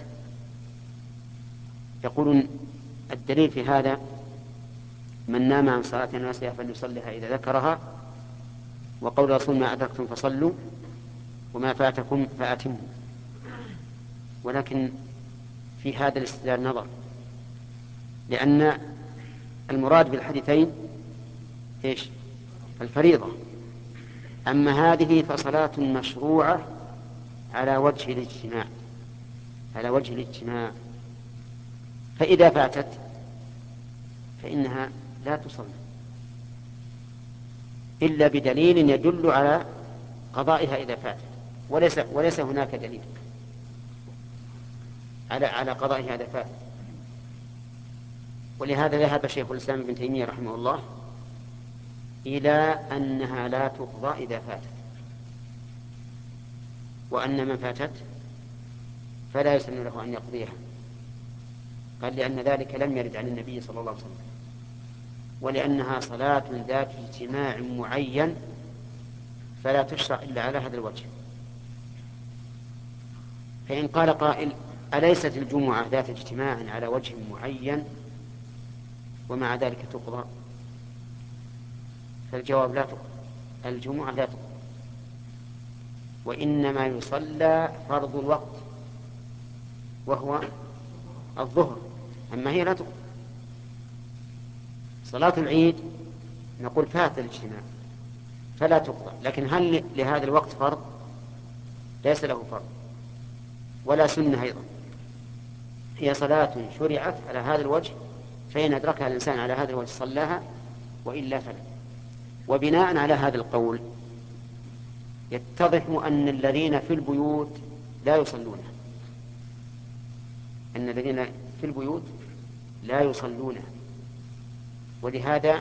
يقولون الدليل في هذا: من نام عن صلاة ناسية فليصليها إذا ذكرها، وقول رسول: ما أدركتم فصلوا وما فاتكم فأتموا. ولكن في هذا الاستدلال نظر، لأن المراد بالحديثين إيش؟ الفريضة. أما هذه فصلاة مشروعة على وجه الاجتماع، على وجه الاجتماع، فإذا فاتت فإنها لا تصلى إلا بدليل يدل على قضائها إذا فاتت، وليس وليس هناك دليل على على قضائها إذا فاتت. ولهذا ذهب شيخ الإسلام ابن تيمية رحمه الله إلى أنها لا تقضى إذا فاتت، وأن من فاتت فلا يسن له أن يقضيها. قال لأن ذلك لم يرد عن النبي صلى الله عليه وسلم، ولأنها صلاة ذات اجتماع معين فلا تشرع إلا على هذا الوجه. فإن قال قائل أليست الجمعة ذات اجتماع على وجه معين ومع ذلك تقضى؟ فالجواب لا تقضى، الجمعة لا تقضى، وإنما يصلى فرض الوقت وهو الظهر، أما هي لا تقضى. صلاة العيد نقول فات الاجتماع فلا تقضى، لكن هل لهذا الوقت فرض؟ ليس له فرض ولا سنة أيضا، هي صلاة شرعت على هذا الوجه، فإن أدركها الإنسان على هذا الوجه صلاها وإلا فلا. وبناء على هذا القول يتضح أن الذين في البيوت لا يصلونها، أن الذين في البيوت لا يصلونها. ولهذا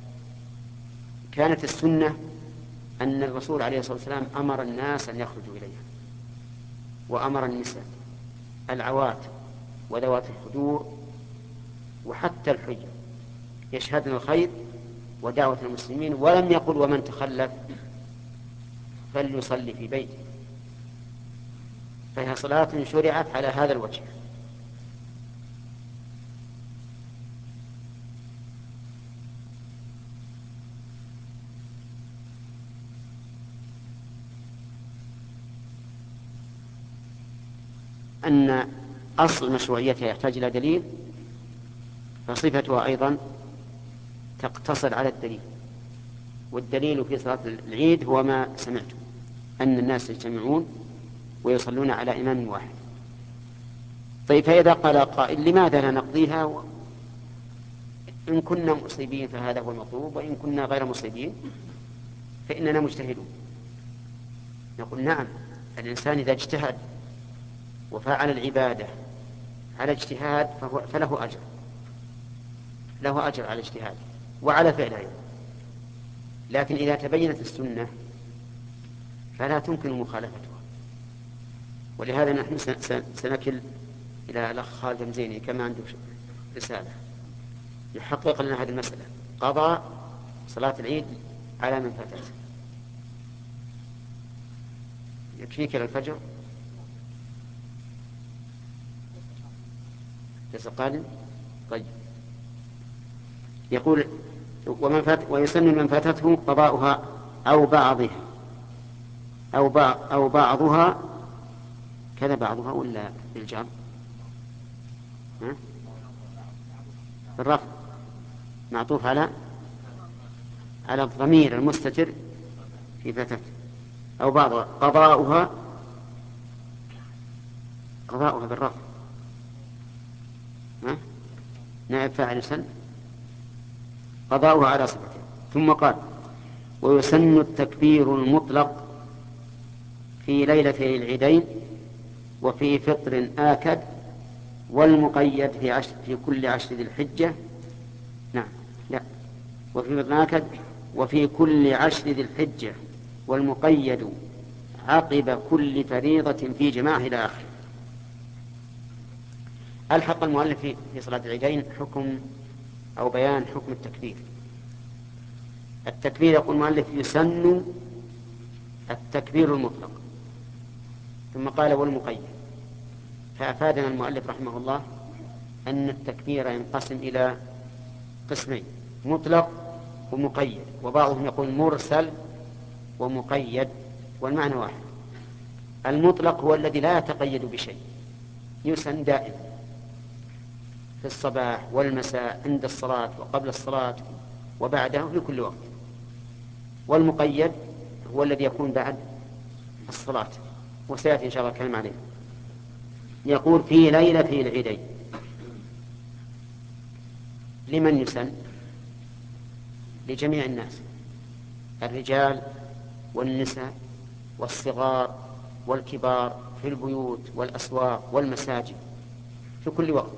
كانت السنة أن الرسول عليه الصلاة والسلام أمر الناس أن يخرجوا إليها، وأمر النساء العوات وذوات الخدور وحتى الحجر يشهدن الخير ودعوة المسلمين، ولم يقل ومن تخلف فليصلي في بيته. فهي صلاة شرعت على هذا الوجه. أن أصل مشروعيتها يحتاج إلى دليل، فصفتها أيضا تقتصر على الدليل، والدليل في صلاة العيد هو ما سمعتم أن الناس يجتمعون ويصلون على إمام واحد. طيب فإذا قال قائل لماذا لا نقضيها؟ إن كنا مصيبين فهذا هو المطلوب، وإن كنا غير مصيبين فإننا مجتهدون. نقول نعم، الإنسان إذا اجتهد وفعل العبادة على اجتهاد فهو فله أجر، له أجر على اجتهاد وعلى فعله. لكن إذا تبينت السنة فلا تمكن مخالفتها. ولهذا نحن سنكل إلى الأخ خالد المزيني كما عنده رسالة يحقق لنا هذه المسألة، قضاء صلاة العيد على من فاتت. يكفيك للفجر قادم. طيب يقول ومن فات ويسن من فاتته قضاؤها أو بعضها أو بعض أو بعضها كذا بعضها ولا بالجر؟ ها؟ بالرفع معطوف على على الضمير المستتر في فاتته أو بعضها. قضاؤها قضاؤها بالرفع نائب فاعل سن، قضاؤها على صفته. ثم قال ويسن التكبير المطلق في ليلتي العيدين وفي فطر آكد والمقيد في, عشر في كل عشر ذي الحجة. نعم لا وفي فطر آكد وفي كل عشر ذي الحجة والمقيد عقب كل فريضة في جماعة إلى آخر. ألحق المؤلف في صلاة العيدين حكم أو بيان حكم التكبير. التكبير يقول المؤلف يسن التكبير المطلق، ثم قال والمقيد، فأفادنا المؤلف رحمه الله أن التكبير ينقسم إلى قسمين، مطلق ومقيد، وبعضهم يقول مرسل ومقيد والمعنى واحد. المطلق هو الذي لا يتقيد بشيء يسن دائما في الصباح والمساء عند الصلاة وقبل الصلاة وبعدها في كل وقت. والمقيد هو الذي يكون بعد الصلاة، وسيأتي إن شاء الله الكلام عليه. يقول في ليلة في العيدين. لمن يسن؟ لجميع الناس، الرجال والنساء والصغار والكبار، في البيوت والأسواق والمساجد في كل وقت.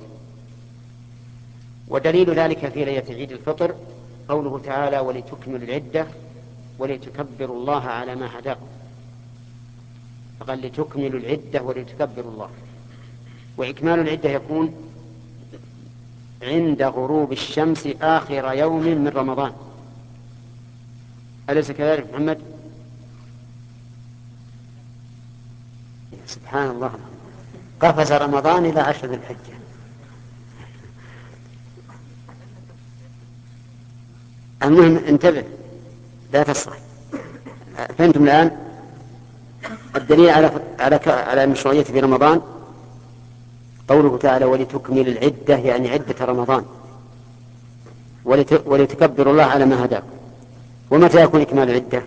ودليل ذلك في ليلة عيد الفطر قوله تعالى ولتكملوا العدة ولتكبروا الله على ما هداكم. فقال لتكملوا العدة ولتكبروا الله. وإكمال العدة يكون عند غروب الشمس آخر يوم من رمضان. أليس كذلك محمد؟ سبحان الله، قفز رمضان إلى عشر ذي الحجة. المهم انتبه لا تصح. فهمتم الآن الدليل على على على مشروعية في رمضان؟ قوله تعالى ولتكمل العدة يعني عدة رمضان ولتكبروا الله على ما هداكم. ومتى يكون إكمال العدة؟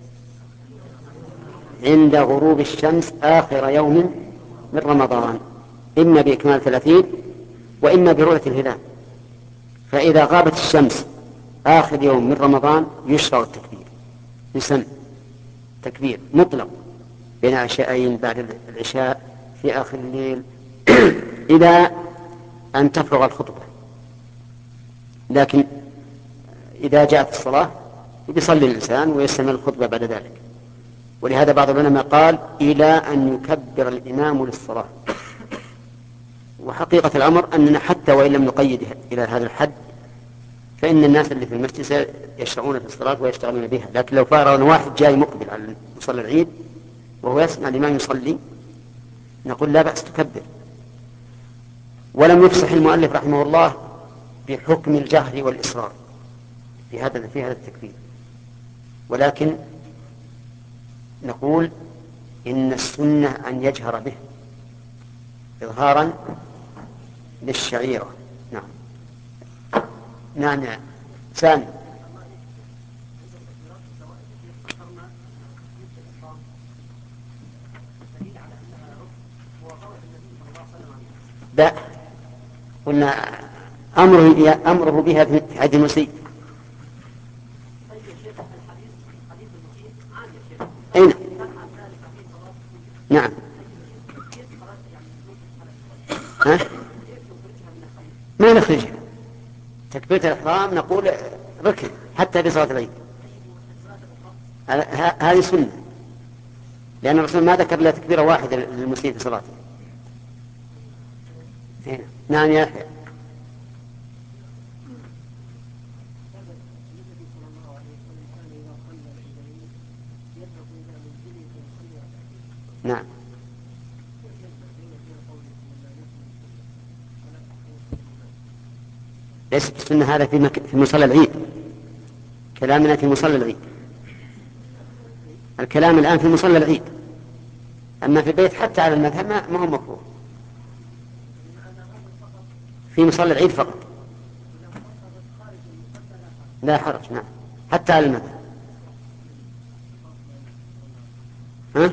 عند غروب الشمس آخر يوم من رمضان، إما بإكمال ثلاثين وإما برؤية الهلال. فإذا غابت الشمس آخر يوم من رمضان يشرع التكبير، يسمى تكبير مطلق بين عشاءين بعد العشاء في آخر الليل إلى أن تفرغ الخطبة. لكن إذا جاءت الصلاة يصلي الإنسان ويستمر الخطبة بعد ذلك. ولهذا بعض العلماء قال إلى أن يكبر الإمام للصلاة. وحقيقة الأمر أننا حتى وإن لم نقيد إلى هذا الحد فإن الناس اللي في المسجد يشرعون في الصلاة ويشتغلون بها. لكن لو فارغنا واحد جاي مقبل على مصلى العيد وهو يسمع الإمام يصلي نقول لا بأس تكبر. ولم يفصح المؤلف رحمه الله بحكم الجهر والإصرار في هذا في هذا التكبير، ولكن نقول إن السنة أن يجهر به إظهارا للشعيرة. نعم نعم نعم ثاني. لا قلنا أمره, أمره بها في عهد المسيء. أين؟ نعم ها؟ ما نخرجها تكبيرة الإحرام نقول ركن حتى في صلاة العيد. هذه سنة لأن الرسول ما ذكر إلا تكبيرة واحدة للمسيء في صلاته. نعم يا أخي. نعم ليست السنة هذا في, مك... في مصلى العيد. كلامنا في مصلى العيد. الكلام الآن في مصلى العيد، أما في البيت حتى على المذهب ما هو مكروه. في مصلى العيد فقط لا حرج. نعم حتى على المذهب. ها؟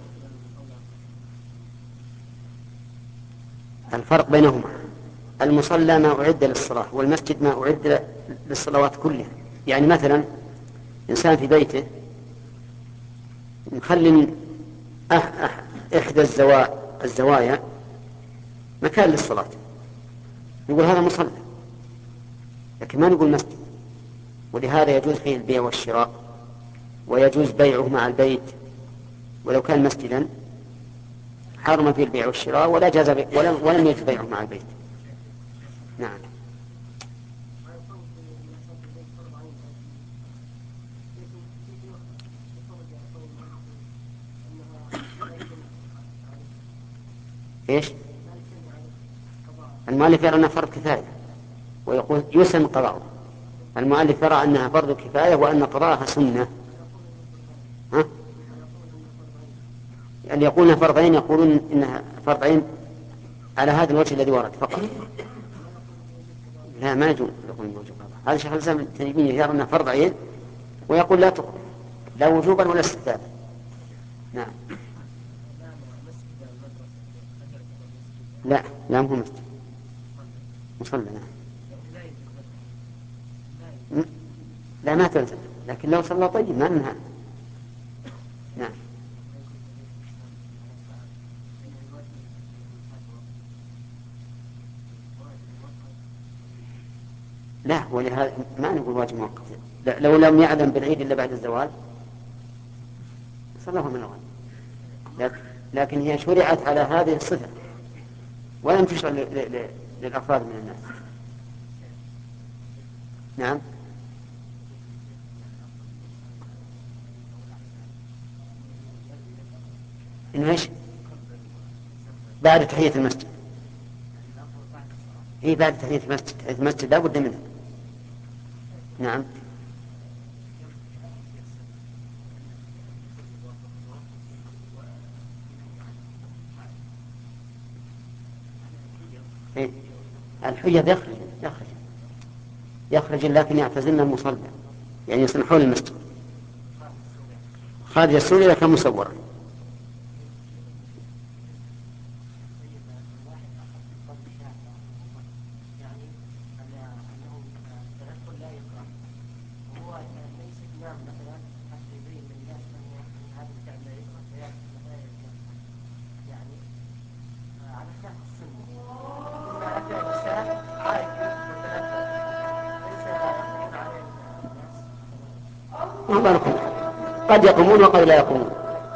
الفرق بينهما المصلى ما أعد للصلاة والمسجد ما أعد للصلوات كلها. يعني مثلا إنسان في بيته نخلي أح أح إحدى الزوا... الزوايا مكان للصلاة نقول هذا مصلى، لكن ما نقول مسجد. ولهذا يجوز فيه البيع والشراء ويجوز بيعه مع البيت. ولو كان مسجدا حرم فيه البيع والشراء ولا جاز بي... ولم... ولم يجوز بيعه مع البيت. نعم ايش؟ المؤلف يرى انها فرض كفايه ويقول يسن قضاؤه. المؤلف يرى انها فرض كفايه وان قضاءها سنه. ها؟ يعني يقولون فرضين يقولون انها فرضين على هذا الوجه الذي ورد فقط. لا ما يجوز يقول وجوب هذا شيخ الإسلام ابن تيمية يرى أنه فرض عين ويقول لا تقرأ لا وجوبا ولا استحبابا. نعم. لا لا مو مسجد مصلى. نعم. لا ما تلزم لكن لو صلى طيب ما منها. نعم. لا ولهذا ما نقول واجب مؤقت. لو لم يعلم بالعيد إلا بعد الزوال صلاه من الغد، لكن هي شرعت على هذه الصفة ولم تشرع للأفراد من الناس. نعم. إنه إيش؟ بعد تحية المسجد. إيه بعد تحية المسجد، تحية المسجد لا بد منها. نعم. إيه؟ الحيض يخرج يخرج يخرج لكن يعتزلنا المصلى يعني يصلحون المسجد خارج السوري إذا كان مصورا. قد يقومون وقد لا يقومون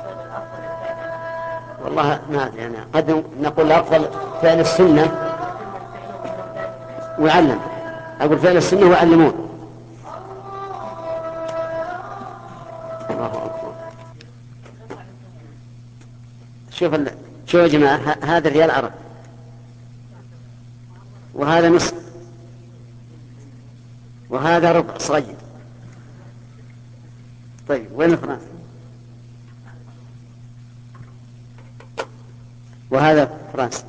والله ما أدري أنا. قد نقول الأفضل فعل السنة ويعلم. أقول فعل السنة ويعلمون. الله أكبر. شوف ال... شوف يا جماعة ه... هذا ريال عرب وهذا نصف وهذا ربع صغير. طيب وين الفرنسي؟ وهذا فرنسي.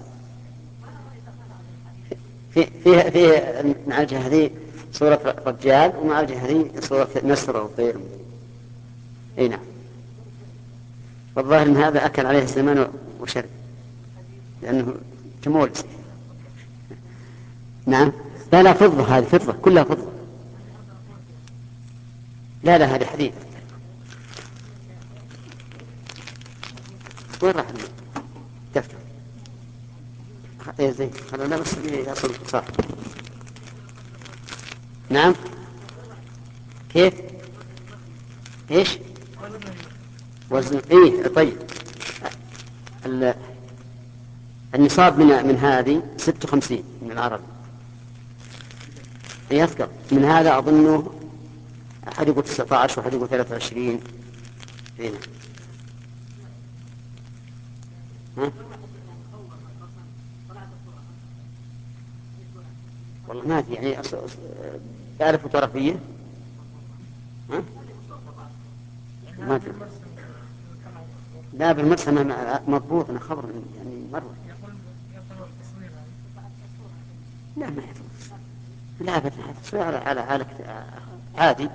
في فيه فيه مع الجهة هذه صورة رجال ومع الجهة هذه صورة نسر أو طير. أي نعم. والظاهر أن هذا أكل عليه الزمان وشرب لأنه تمولس. نعم. لا لا فضة، هذه فضة كلها فضة. لا لا هذه حديد. وين راح دفتر؟ ايه زين خلونا بس يصل صار. نعم. كيف ايش وزن؟ ايه طيب النصاب من من هذه ستة وخمسين من العربي يذكر. من هذا اظنه احد يقول تسعة عشر واحد يقول ثلاثة وعشرين. هنا ها؟ والله ما ادري يعني تعرف فوتوغرافية؟ ها؟ ما ادري. لا بالمرسى مضبوط انا خبر يعني مرة. لا ما يحفظ. لا ابدا تصوير على على على عادي.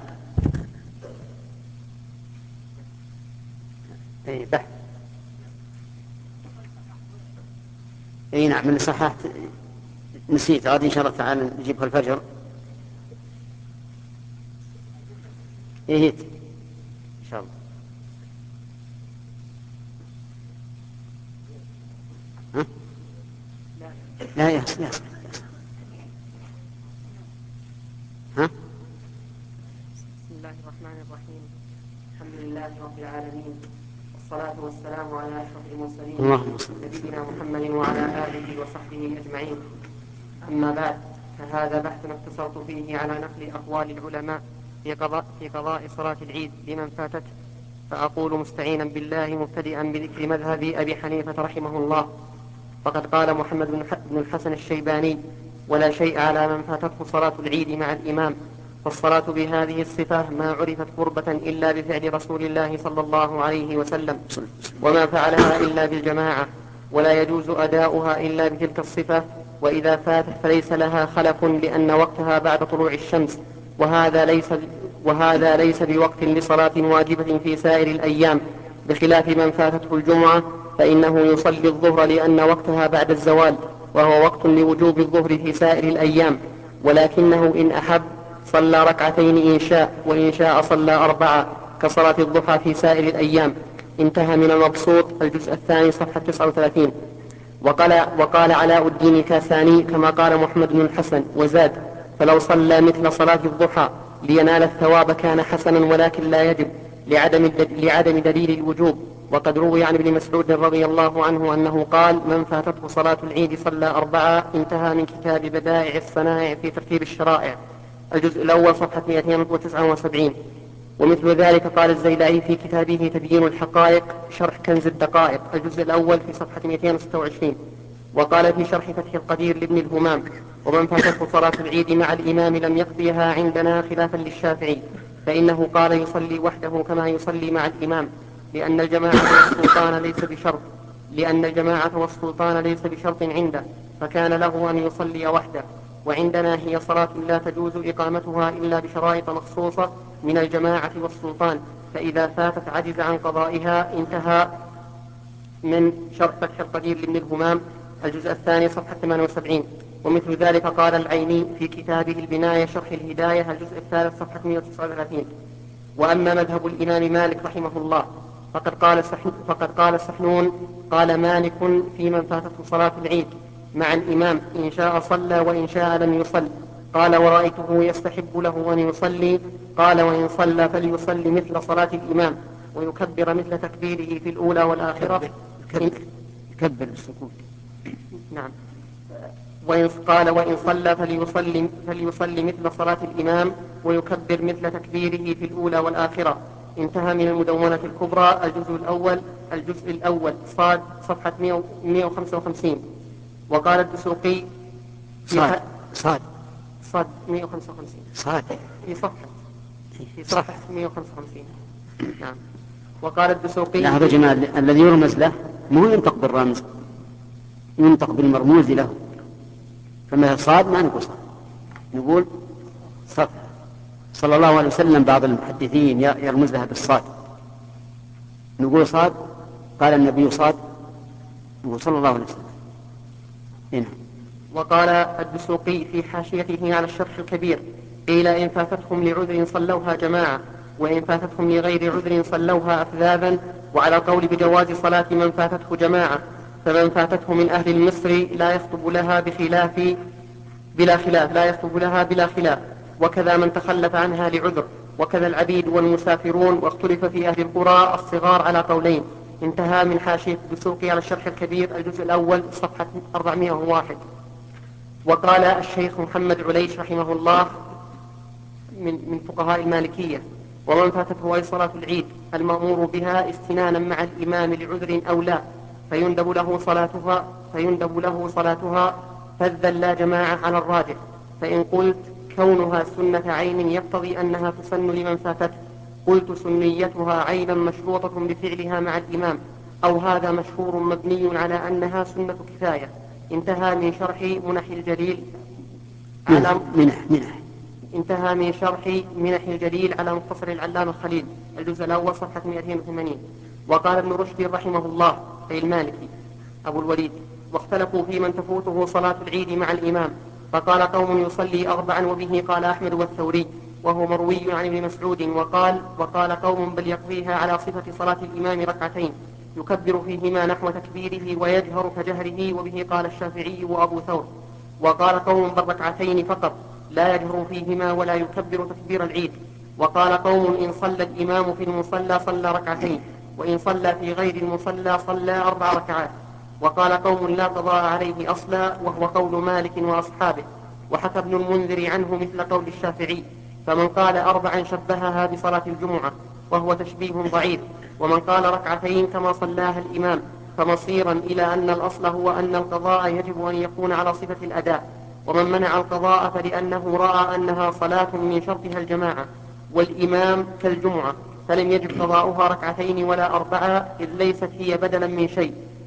اي بحث. اي نعم من صححت نسيت غادي ان شاء الله تعالى نجيبها الفجر. ايه ان شاء الله. ها؟ لا يا يا ها؟
بسم الله الرحمن الرحيم. الحمد لله رب العالمين والصلاة والسلام على أشرف المرسلين نبينا محمد وعلى آله وصحبه أجمعين. أما بعد فهذا بحث اقتصرت فيه على نقل أقوال العلماء في قضاء, في قضاء صلاة العيد لمن فاتت، فأقول مستعينا بالله مبتدئا بذكر مذهب أبي حنيفة رحمه الله. فقد قال محمد بن الحسن الشيباني: ولا شيء على من فاتته صلاة العيد مع الإمام، فالصلاة بهذه الصفة ما عرفت قربة إلا بفعل رسول الله صلى الله عليه وسلم، وما فعلها إلا بالجماعة، ولا يجوز أداؤها إلا بتلك الصفة، وإذا فاتت فليس لها خلف لأن وقتها بعد طلوع الشمس، وهذا ليس, وهذا ليس بوقت لصلاة واجبة في سائر الأيام، بخلاف من فاتته الجمعة فإنه يصلي الظهر لأن وقتها بعد الزوال، وهو وقت لوجوب الظهر في سائر الأيام، ولكنه إن أحب صلى ركعتين إن شاء، وإن شاء صلى أربعة كصلاة الضحى في سائر الأيام. انتهى من المبسوط الجزء الثاني صفحة تسعة وثلاثين. وقال, وقال علاء الدين الكاساني كما قال محمد بن الحسن وزاد: فلو صلى مثل صلاة الضحى لينال الثواب كان حسنا، ولكن لا يجب لعدم, لعدم دليل الوجوب. وقد روي عن ابن مسعود رضي الله عنه أنه قال: من فاتته صلاة العيد صلى أربعة. انتهى من كتاب بدائع الصنائع في ترتيب الشرائع الجزء الأول صفحة مئتين وتسعة وسبعين. ومثل ذلك قال الزيلعي في كتابه تبيين الحقائق شرح كنز الدقائق الجزء الأول في صفحة مئتين وستة وعشرين. وقال في شرح فتح القدير لابن الهمام: ومن فاتته صلاة العيد مع الإمام لم يقضيها عندنا خلافا للشافعي، فإنه قال يصلي وحده كما يصلي مع الإمام، لأن الجماعة والسلطان ليس بشرط لأن الجماعة والسلطان ليس بشرط عنده، فكان له أن يصلي وحده. وعندنا هي صلاة لا تجوز إقامتها إلا بشرائط مخصوصة من الجماعة والسلطان، فإذا فاتت عجز عن قضائها. انتهى من شرح فتح القدير لابن الهمام الجزء الثاني صفحة ثمانية وسبعين. ومثل ذلك قال العيني في كتابه البناية شرح الهداية الجزء الثالث صفحة مئة وتسعة وثلاثين. وأما مذهب الإمام مالك رحمه الله فقد قال, فقد قال السحنون: قال مالك في من فاتته صلاة العيد مع الإمام إن شاء صلى وإن شاء لم يصل. قال: ورأيته يستحب له أن يصلي. قال: وإن صلى فليصلي مثل صلاة الإمام ويكبر مثل تكبيره في الأولى والآخرة.
يكبر السكوت.
نعم. وإن قال: وإن صلى فليصلي, فليصلي مثل صلاة الإمام ويكبر مثل تكبيره في الأولى والآخرة. انتهى من المدونة الكبرى الجزء الأول الجزء الأول صاد صفحة مئة وخمسة وخمسين. وقال الدسوقي
صاد صاد
صاد مئة وخمسة وخمسين
صاد
في صفحة في صفحة مئة وخمسة وخمسين. نعم. وقال الدسوقي:
لا، هذا جمال الذي يرمز له مو ينطق بالرمز، ينطق بالمرموز له. فما صاد ما نقول صاد، نقول صفحة. صلى الله عليه وسلم بعض المحدثين يرمز لها بالصاد، نقول صاد. قال النبي صاد، نقول صلى الله عليه وسلم. هنا.
وقال الدسوقي في حاشيته على الشرح الكبير: قيل إن فاتتهم لعذر صلوها جماعة، وإن فاتتهم لغير عذر صلوها أفذاذا. وعلى القول بجواز صلاة من فاتته جماعة، فمن فاتته من أهل المصر لا يخطب لها بخلاف بلا خلاف لا يخطب لها بلا خلاف، وكذا من تخلف عنها لعذر، وكذا العبيد والمسافرون. واختلف في أهل القرى الصغار على قولين. انتهى من حاشية الدسوقي على الشرح الكبير الجزء الأول صفحة أربعمئة وواحد. وقال الشيخ محمد عليش رحمه الله من, من فقهاء المالكية: ومن فاتته أي صلاة العيد المأمور بها استنانا مع الإمام لعذر أو لا فيندب له صلاتها فيندب له صلاتها فذا لا جماعة على الراجح. فإن قلت كونها سنة عين يقتضي أنها تسن لمن فاتته، قلت سنيتها عينا مشروطة بفعلها مع الإمام، أو هذا مشهور مبني على أنها سنة كفاية. انتهى من شرح منح الجليل على
منح منح
انتهى من شرح منح الجليل على مختصر العلامة الخليل الجزء الأول صفحة مئتين وثمانين. وقال ابن رشد رحمه الله أي المالكي أبو الوليد: واختلفوا في من تفوته صلاة العيد مع الإمام، فقال قوم يصلي أربعا، وبه قال أحمد والثوري، وهو مروي عن ابن مسعود. وقال وقال قوم بل يقضيها على صفة صلاة الإمام ركعتين يكبر فيهما نحو تكبيره ويجهر كجهره، وبه قال الشافعي وأبو ثور. وقال قوم بل ركعتين فقط لا يجهر فيهما ولا يكبر تكبير العيد. وقال قوم إن صلى الإمام في المصلى صلى ركعتين، وإن صلى في غير المصلى صلى أربع ركعات. وقال قوم لا قضاء عليه أصلا، وهو قول مالك وأصحابه. وحكى ابن المنذر عنه مثل قول الشافعي. فمن قال أربعا شبهها بصلاة الجمعة، وهو تشبيه ضعيف. ومن قال ركعتين كما صلاها الإمام، فمصيرا إلى أن الأصل هو أن القضاء يجب أن يكون على صفة الأداء. ومن منع القضاء فلأنه رأى أنها صلاة من شرطها الجماعة والإمام كالجمعة، فلم يجب قضاؤها ركعتين ولا أربعة، إذ ليست هي بدلا من شيء.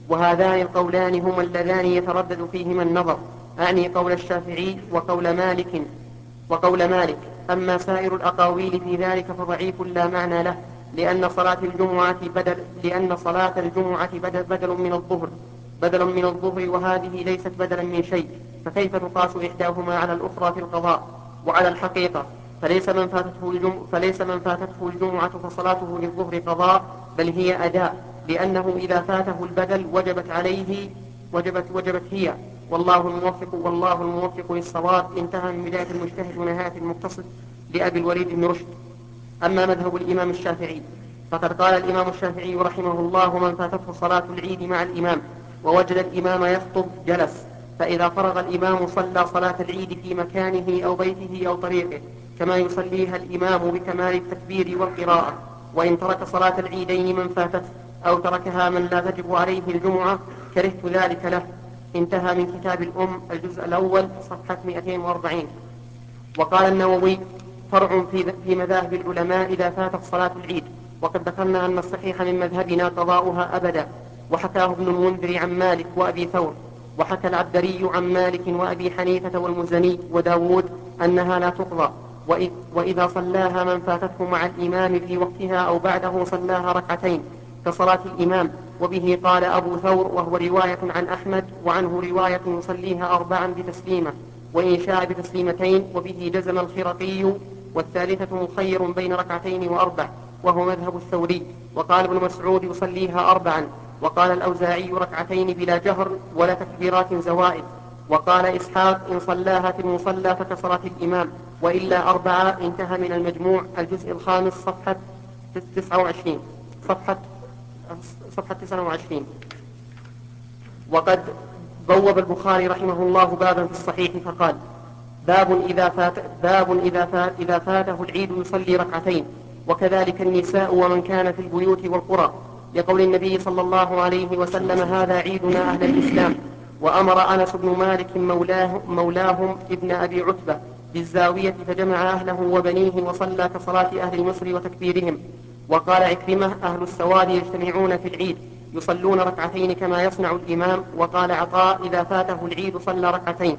وهذان القولان هما اللذان يتردد فيهما النظر، أعني قول الشافعي وقول مالك وقول مالك. أما سائر الأقاويل في ذلك فضعيف لا معنى له، لأن صلاة الجمعة بدل لأن صلاة الجمعة بدل, بدل من الظهر بدل من الظهر وهذه ليست بدلا من شيء، فكيف تقاس إحداهما على الأخرى في القضاء؟ وعلى الحقيقة فليس من فاتته الجمعة, فليس من فاتته الجمعة فصلاته للظهر قضاء، بل هي أداء، لأنه إذا فاته البدل وجبت عليه وجبت وجبت هي، والله الموفق والله الموفق للصواب. انتهى من بداية المجتهد ونهاية المقتصد لأبي الوليد بن رشد. أما مذهب الإمام الشافعي فقد قال الإمام الشافعي رحمه الله: من فاتته صلاة العيد مع الإمام ووجد الإمام يخطب جلس، فإذا فرغ الإمام صلى صلاة العيد في مكانه أو بيته أو طريقه كما يصليها الإمام بكمال التكبير والقراءة. وإن ترك صلاة العيدين من فاتته أو تركها من لا تجب عليه الجمعة كرهت ذلك له. انتهى من كتاب الأم الجزء الأول صفحة مئتين وأربعين. وقال النووي: فرع في مذاهب العلماء إذا فاتت صلاة العيد، وقد ذكرنا أن الصحيح من مذهبنا قضاؤها أبدا. وحكاه ابن المنذر عن مالك وأبي ثور، وحكى العبدري عن مالك وأبي حنيفة والمزني وداود أنها لا تقضى، وإذا صلاها من فاتته مع الإمام في وقتها أو بعده صلاها ركعتين كصلاة الإمام. وبه قال أبو ثور، وهو رواية عن أحمد، وعنه رواية يصليها أربعا بتسليمة وإن شاء بتسليمتين. وبه جزم الخرقي، والثالثة مخير بين ركعتين وأربع، وهو مذهب الثوري. وقال ابن مسعود يصليها أربعا، وقال الأوزاعي ركعتين بلا جهر ولا تكبيرات زوائد. وقال إسحاق إن صلاها في المصلى فكصلاة الإمام، وإلا أربعة. انتهى من المجموع الجزء الخامس صفحة تسعة وعشرين صفحة صفحة تسعة وعشرين. وقد بوب البخاري رحمه الله بابا في الصحيح فقال: باب إذا فات باب إذا فات إذا فاته العيد يصلي ركعتين، وكذلك النساء ومن كان في البيوت والقرى، لقول النبي صلى الله عليه وسلم: هذا عيدنا أهل الإسلام. وأمر أنس بن مالك مولاه مولاهم ابن أبي عتبة بالزاوية فجمع أهله وبنيه وصلى كصلاة أهل مصر وتكبيرهم. وقال عكرمة: أهل السواد يجتمعون في العيد يصلون ركعتين كما يصنع الإمام. وقال عطاء: إذا فاته العيد صلى ركعتين.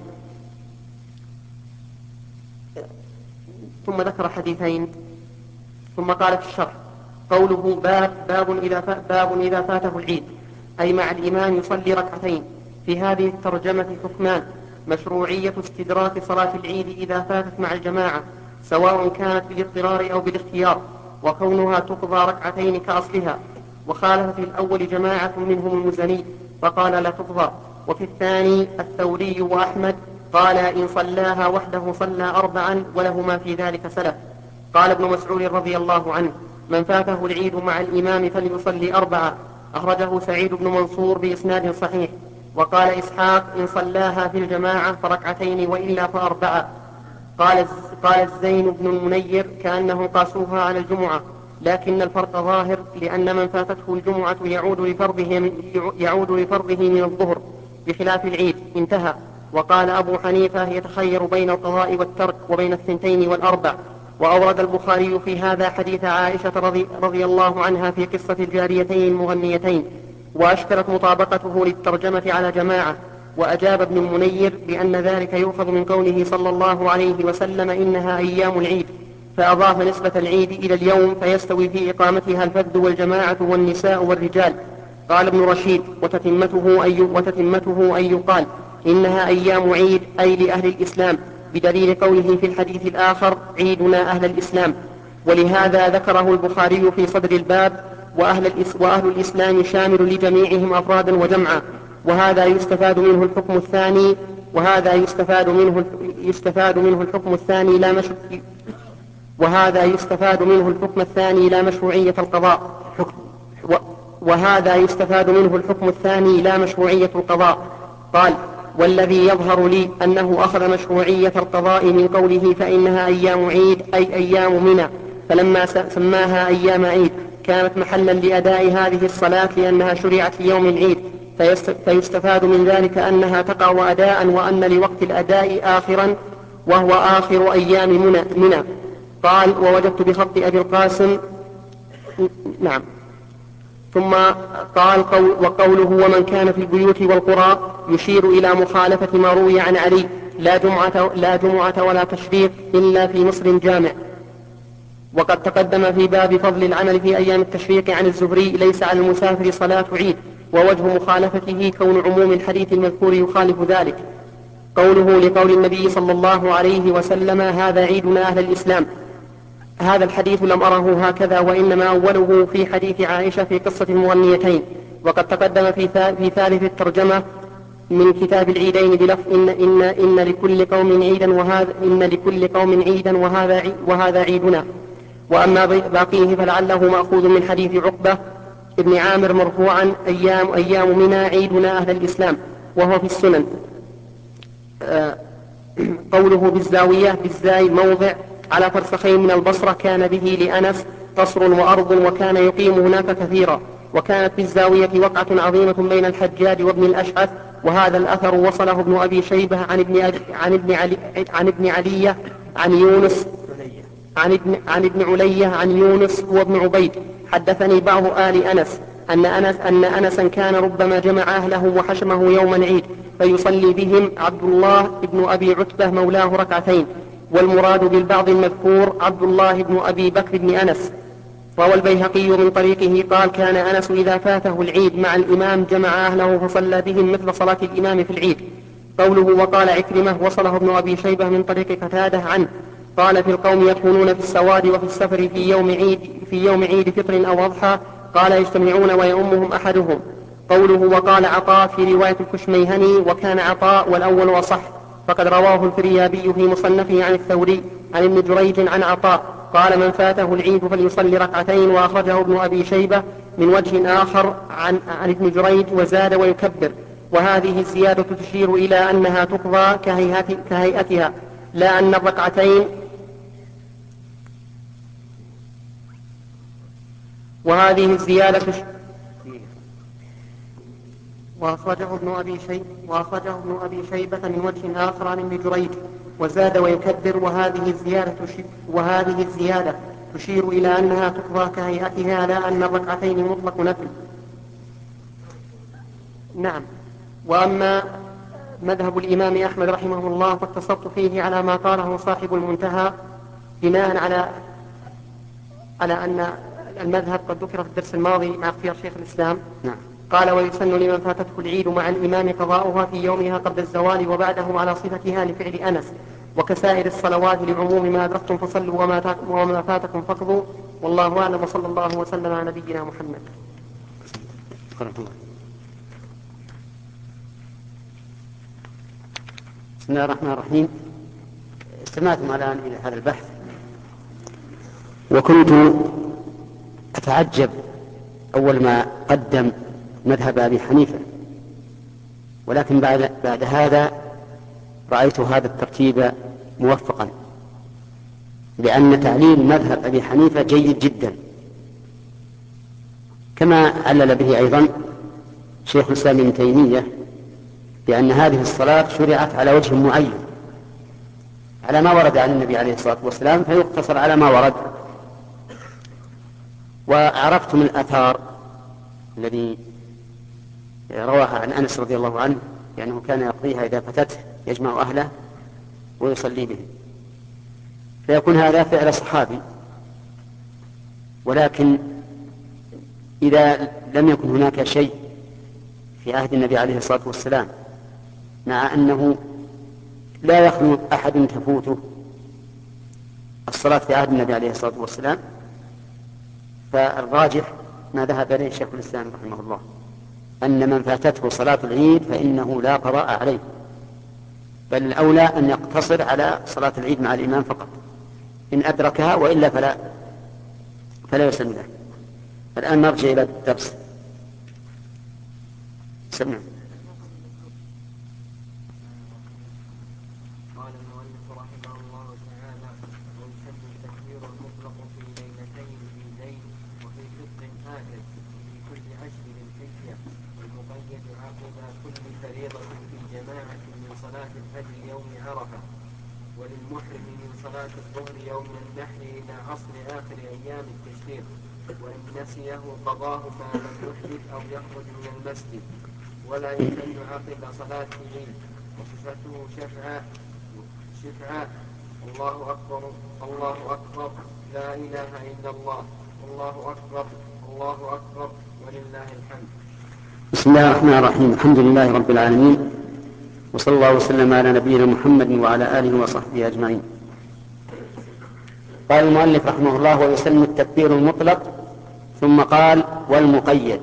ثم ذكر حديثين ثم قال في الشرح: قوله باب باب إذا, باب إذا فاته العيد أي مع الإمام يصلي ركعتين. في هذه الترجمة حكمان: مشروعية استدراك صلاة العيد إذا فاتت مع الجماعة سواء كانت بالاضطرار أو بالاختيار، وكونها تقضى ركعتين كأصلها. وخالف في الأول جماعة منهم المزني فقال لا تقضى. وفي الثاني الثوري وأحمد قال إن صلاها وحده صلى أربعا، ولهما في ذلك سلف. قال ابن مسعود رضي الله عنه: من فاته العيد مع الإمام فليصلي أربعة. أخرجه سعيد بن منصور بإسناد صحيح. وقال إسحاق إن صلاها في الجماعة فركعتين وإلا فأربعة. قال قال الزين بن المنير كأنه قاسوها على الجمعة، لكن الفرق ظاهر، لأن من فاتته الجمعة يعود لفرضه يعود لفرضه من الظهر بخلاف العيد. انتهى. وقال أبو حنيفة يتخير بين القضاء والترك وبين الثنتين والأربع. وأورد البخاري في هذا حديث عائشة رضي, رضي الله عنها في قصة الجاريتين المغنيتين، وأشكلت مطابقته للترجمة على جماعة. وأجاب ابن المنير بأن ذلك يؤخذ من قوله صلى الله عليه وسلم إنها أيام العيد، فأضاف نسبة العيد إلى اليوم، فيستوي في إقامتها الفذ والجماعة والنساء والرجال. قال ابن رشيد وتتمته أي, وتتمته أن يقال إنها أيام عيد أي لأهل الإسلام، بدليل قوله في الحديث الآخر عيدنا أهل الإسلام. ولهذا ذكره البخاري في صدر الباب وأهل, الإس وأهل الإسلام شامل لجميعهم أفرادا وجمعا. وهذا يستفاد منه الحكم الثاني وهذا يستفاد منه يستفاد منه الحكم الثاني لا مش وهذا يستفاد منه الحكم الثاني لا مشروعية القضاء وهذا يستفاد منه الحكم الثاني لا مشروعية القضاء. قال: والذي يظهر لي أنه أخذ مشروعية القضاء من قوله فإنها أيام عيد أي أيام منى، فلما سماها أيام عيد كانت محلا لأداء هذه الصلاة لأنها شرعت في يوم العيد، فيستفاد من ذلك أنها تقع أداء، وأن لوقت الأداء آخرا وهو آخر أيام منى. قال: ووجدت بخط أبي القاسم نعم ثم قال قول وقوله ومن كان في البيوت والقرى يشير إلى مخالفة ما روي عن علي لا جمعة, لا جمعة ولا تشريق إلا في مصر جامع. وقد تقدم في باب فضل العمل في أيام التشريق عن الزهري ليس على المسافر صلاة عيد، ووجه مخالفته كون عموم الحديث المذكور يخالف ذلك. قوله لقول النبي صلى الله عليه وسلم هذا عيدنا أهل الإسلام، هذا الحديث لم أره هكذا، وإنما أوله في حديث عائشة في قصة المغنيتين. وقد تقدم في, في ثالث الترجمة من كتاب العيدين بلفظ إن, إن, إن لكل قوم عيدا وهذا إن لكل قوم عيدا وهذا, عي وهذا عيدنا. وأما باقيه فلعله مأخوذ من حديث عقبة ابن عامر مرفوعا أيام, أيام منى عيدنا أهل الإسلام، وهو في السنن. آه قوله بالزاوية بالزاي موضع على فرسخين من البصرة كان به لأنس قصر وأرض وكان يقيم هناك كثيرا. وكانت في الزاوية وقعة عظيمة بين الحجاج وابن الأشعث، وهذا الأثر وصله ابن أبي شيبة عن ابن, عن ابن, علي عن ابن علية عن يونس عن ابن, عن ابن علية عن يونس هو ابن عبيد. حدثني بعض آل أنس أن, أنس أن أنسا كان ربما جمع أهله وحشمه يوما عيد فيصلي بهم عبد الله ابن أبي عتبة مولاه ركعتين، والمراد بالبعض المذكور عبد الله بن أبي بكر بن أنس. روى البيهقي من طريقه قال كان أنس إذا فاته العيد مع الإمام جمع أهله فصلى بهم مثل صلاة الإمام في العيد. قوله وقال عكرمة وصله ابن أبي شيبة من طريق قتادة عنه قال في القوم يكونون في السواد وفي السفر في يوم عيد, في يوم عيد فطر أو أضحى قال يجتمعون ويؤمهم أحدهم. قوله وقال عطاء في رواية الكشميهني وكان عطاء والأول وصح، فقد رواه الفريابي في مصنفه عن الثوري عن ابن جريج عن عطاء قال من فاته العيد فليصلي ركعتين، وأخرجه ابن أبي شيبة من وجه آخر عن, عن ابن جريج وزاد ويكبر. وهذه الزيادة تشير إلى أنها تقضى كهيئتها لا أن الركعتين وهذه الزيادة تشير وأخرجه ابن أبي شيبة وأخرجه ابن أبي شيبة من وجه آخر عن ابن جريج وزاد ويكبر. وهذه الزيادة وهذه الزيادة تشير إلى أنها تقضى كهيئتها لا أن الركعتين مطلق نفل. نعم. وأما مذهب الإمام أحمد رحمه الله فاقتصرت فيه على ما قاله صاحب المنتهى بناء على على أن المذهب قد ذكر في الدرس الماضي مع اختيار شيخ الإسلام.
نعم.
قال ويسن لمن فاتته العيد مع الإمام قضاؤها في يومها قبل الزوال وبعده على صفتها لفعل أنس، وكسائر الصلوات لعموم ما أدركتم فصلوا وما, وما فاتكم فقضوا. والله أعلم وصلى الله وسلم على نبينا محمد.
بسم الله الرحمن الرحيم. استمعتم الآن إلى هذا البحث وكنت أتعجب أول ما قدم مذهب أبي حنيفة، ولكن بعد, بعد هذا رأيت هذا الترتيب موفقا، لأن تعليل مذهب أبي حنيفة جيد جدا، كما علل به أيضا شيخ الإسلام ابن تيمية بأن هذه الصلاة شرعت على وجه معين على ما ورد عن النبي عليه الصلاة والسلام فيقتصر على ما ورد. وعرفت من الآثار الذي رواها عن أنس رضي الله عنه لأنه كان يقضيها إذا فتته يجمع أهله ويصلي بهم، فيكون هذا فعل صحابي. ولكن إذا لم يكن هناك شيء في عهد النبي عليه الصلاة والسلام، مع أنه لا يخلو أحد تفوته الصلاة في عهد النبي عليه الصلاة والسلام، فالراجح ما ذهب إليه شيخ الإسلام رحمه الله أن من فاتته صلاة العيد فإنه لا قضاء عليه، بل الأولى أن يقتصر على صلاة العيد مع الإمام فقط إن أدركها، وإلا فلا فلا يسن له. الآن نرجع إلى الدرس. سمع.
قال المؤلف رحمه الله تعالى: ويسن التكبير المطلق في ليلتين العيدين وفي فطر آكل في كل عشر للحجة، والمقيد عقب كل فريضة في جماعة من صلاة الفجر يوم عرفة.
وللمحرم من صلاة الظهر يوم النحر إلى عصر آخر أيام التشريق، وإن نسيه قضاه ما لم يحدث أو يخرج من المسجد، ولا يحل عقب صلاة العيد. وصفته شفعاء شفعاء الله أكبر الله أكبر لا إله إلا الله الله أكبر الله أكبر ولله الحمد.
بسم الله الرحمن الرحيم. الحمد لله رب العالمين، وصلى الله وسلم على نبينا محمد وعلى آله وصحبه أجمعين. قال المؤلف رحمه الله: ويسن التكبير المطلق، ثم قال: والمقيد.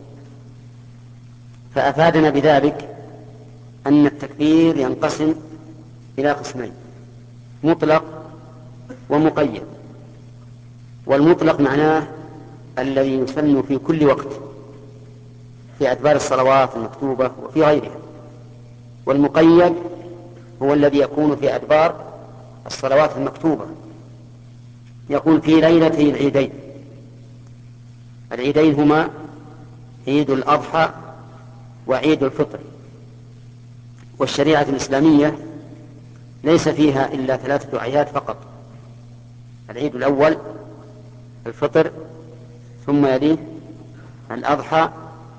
فأفادنا بذلك أن التكبير ينقسم إلى قسمين: مطلق ومقيد. والمطلق معناه الذي يسن في كل وقت في أدبار الصلوات المكتوبة وفي غيرها، والمقيد هو الذي يكون في أدبار الصلوات المكتوبة، يكون في ليلتي العيدين. العيدين هما عيد الأضحى وعيد الفطر. والشريعة الإسلامية ليس فيها إلا ثلاثة أعياد فقط: العيد الأول الفطر، ثم يليه الأضحى،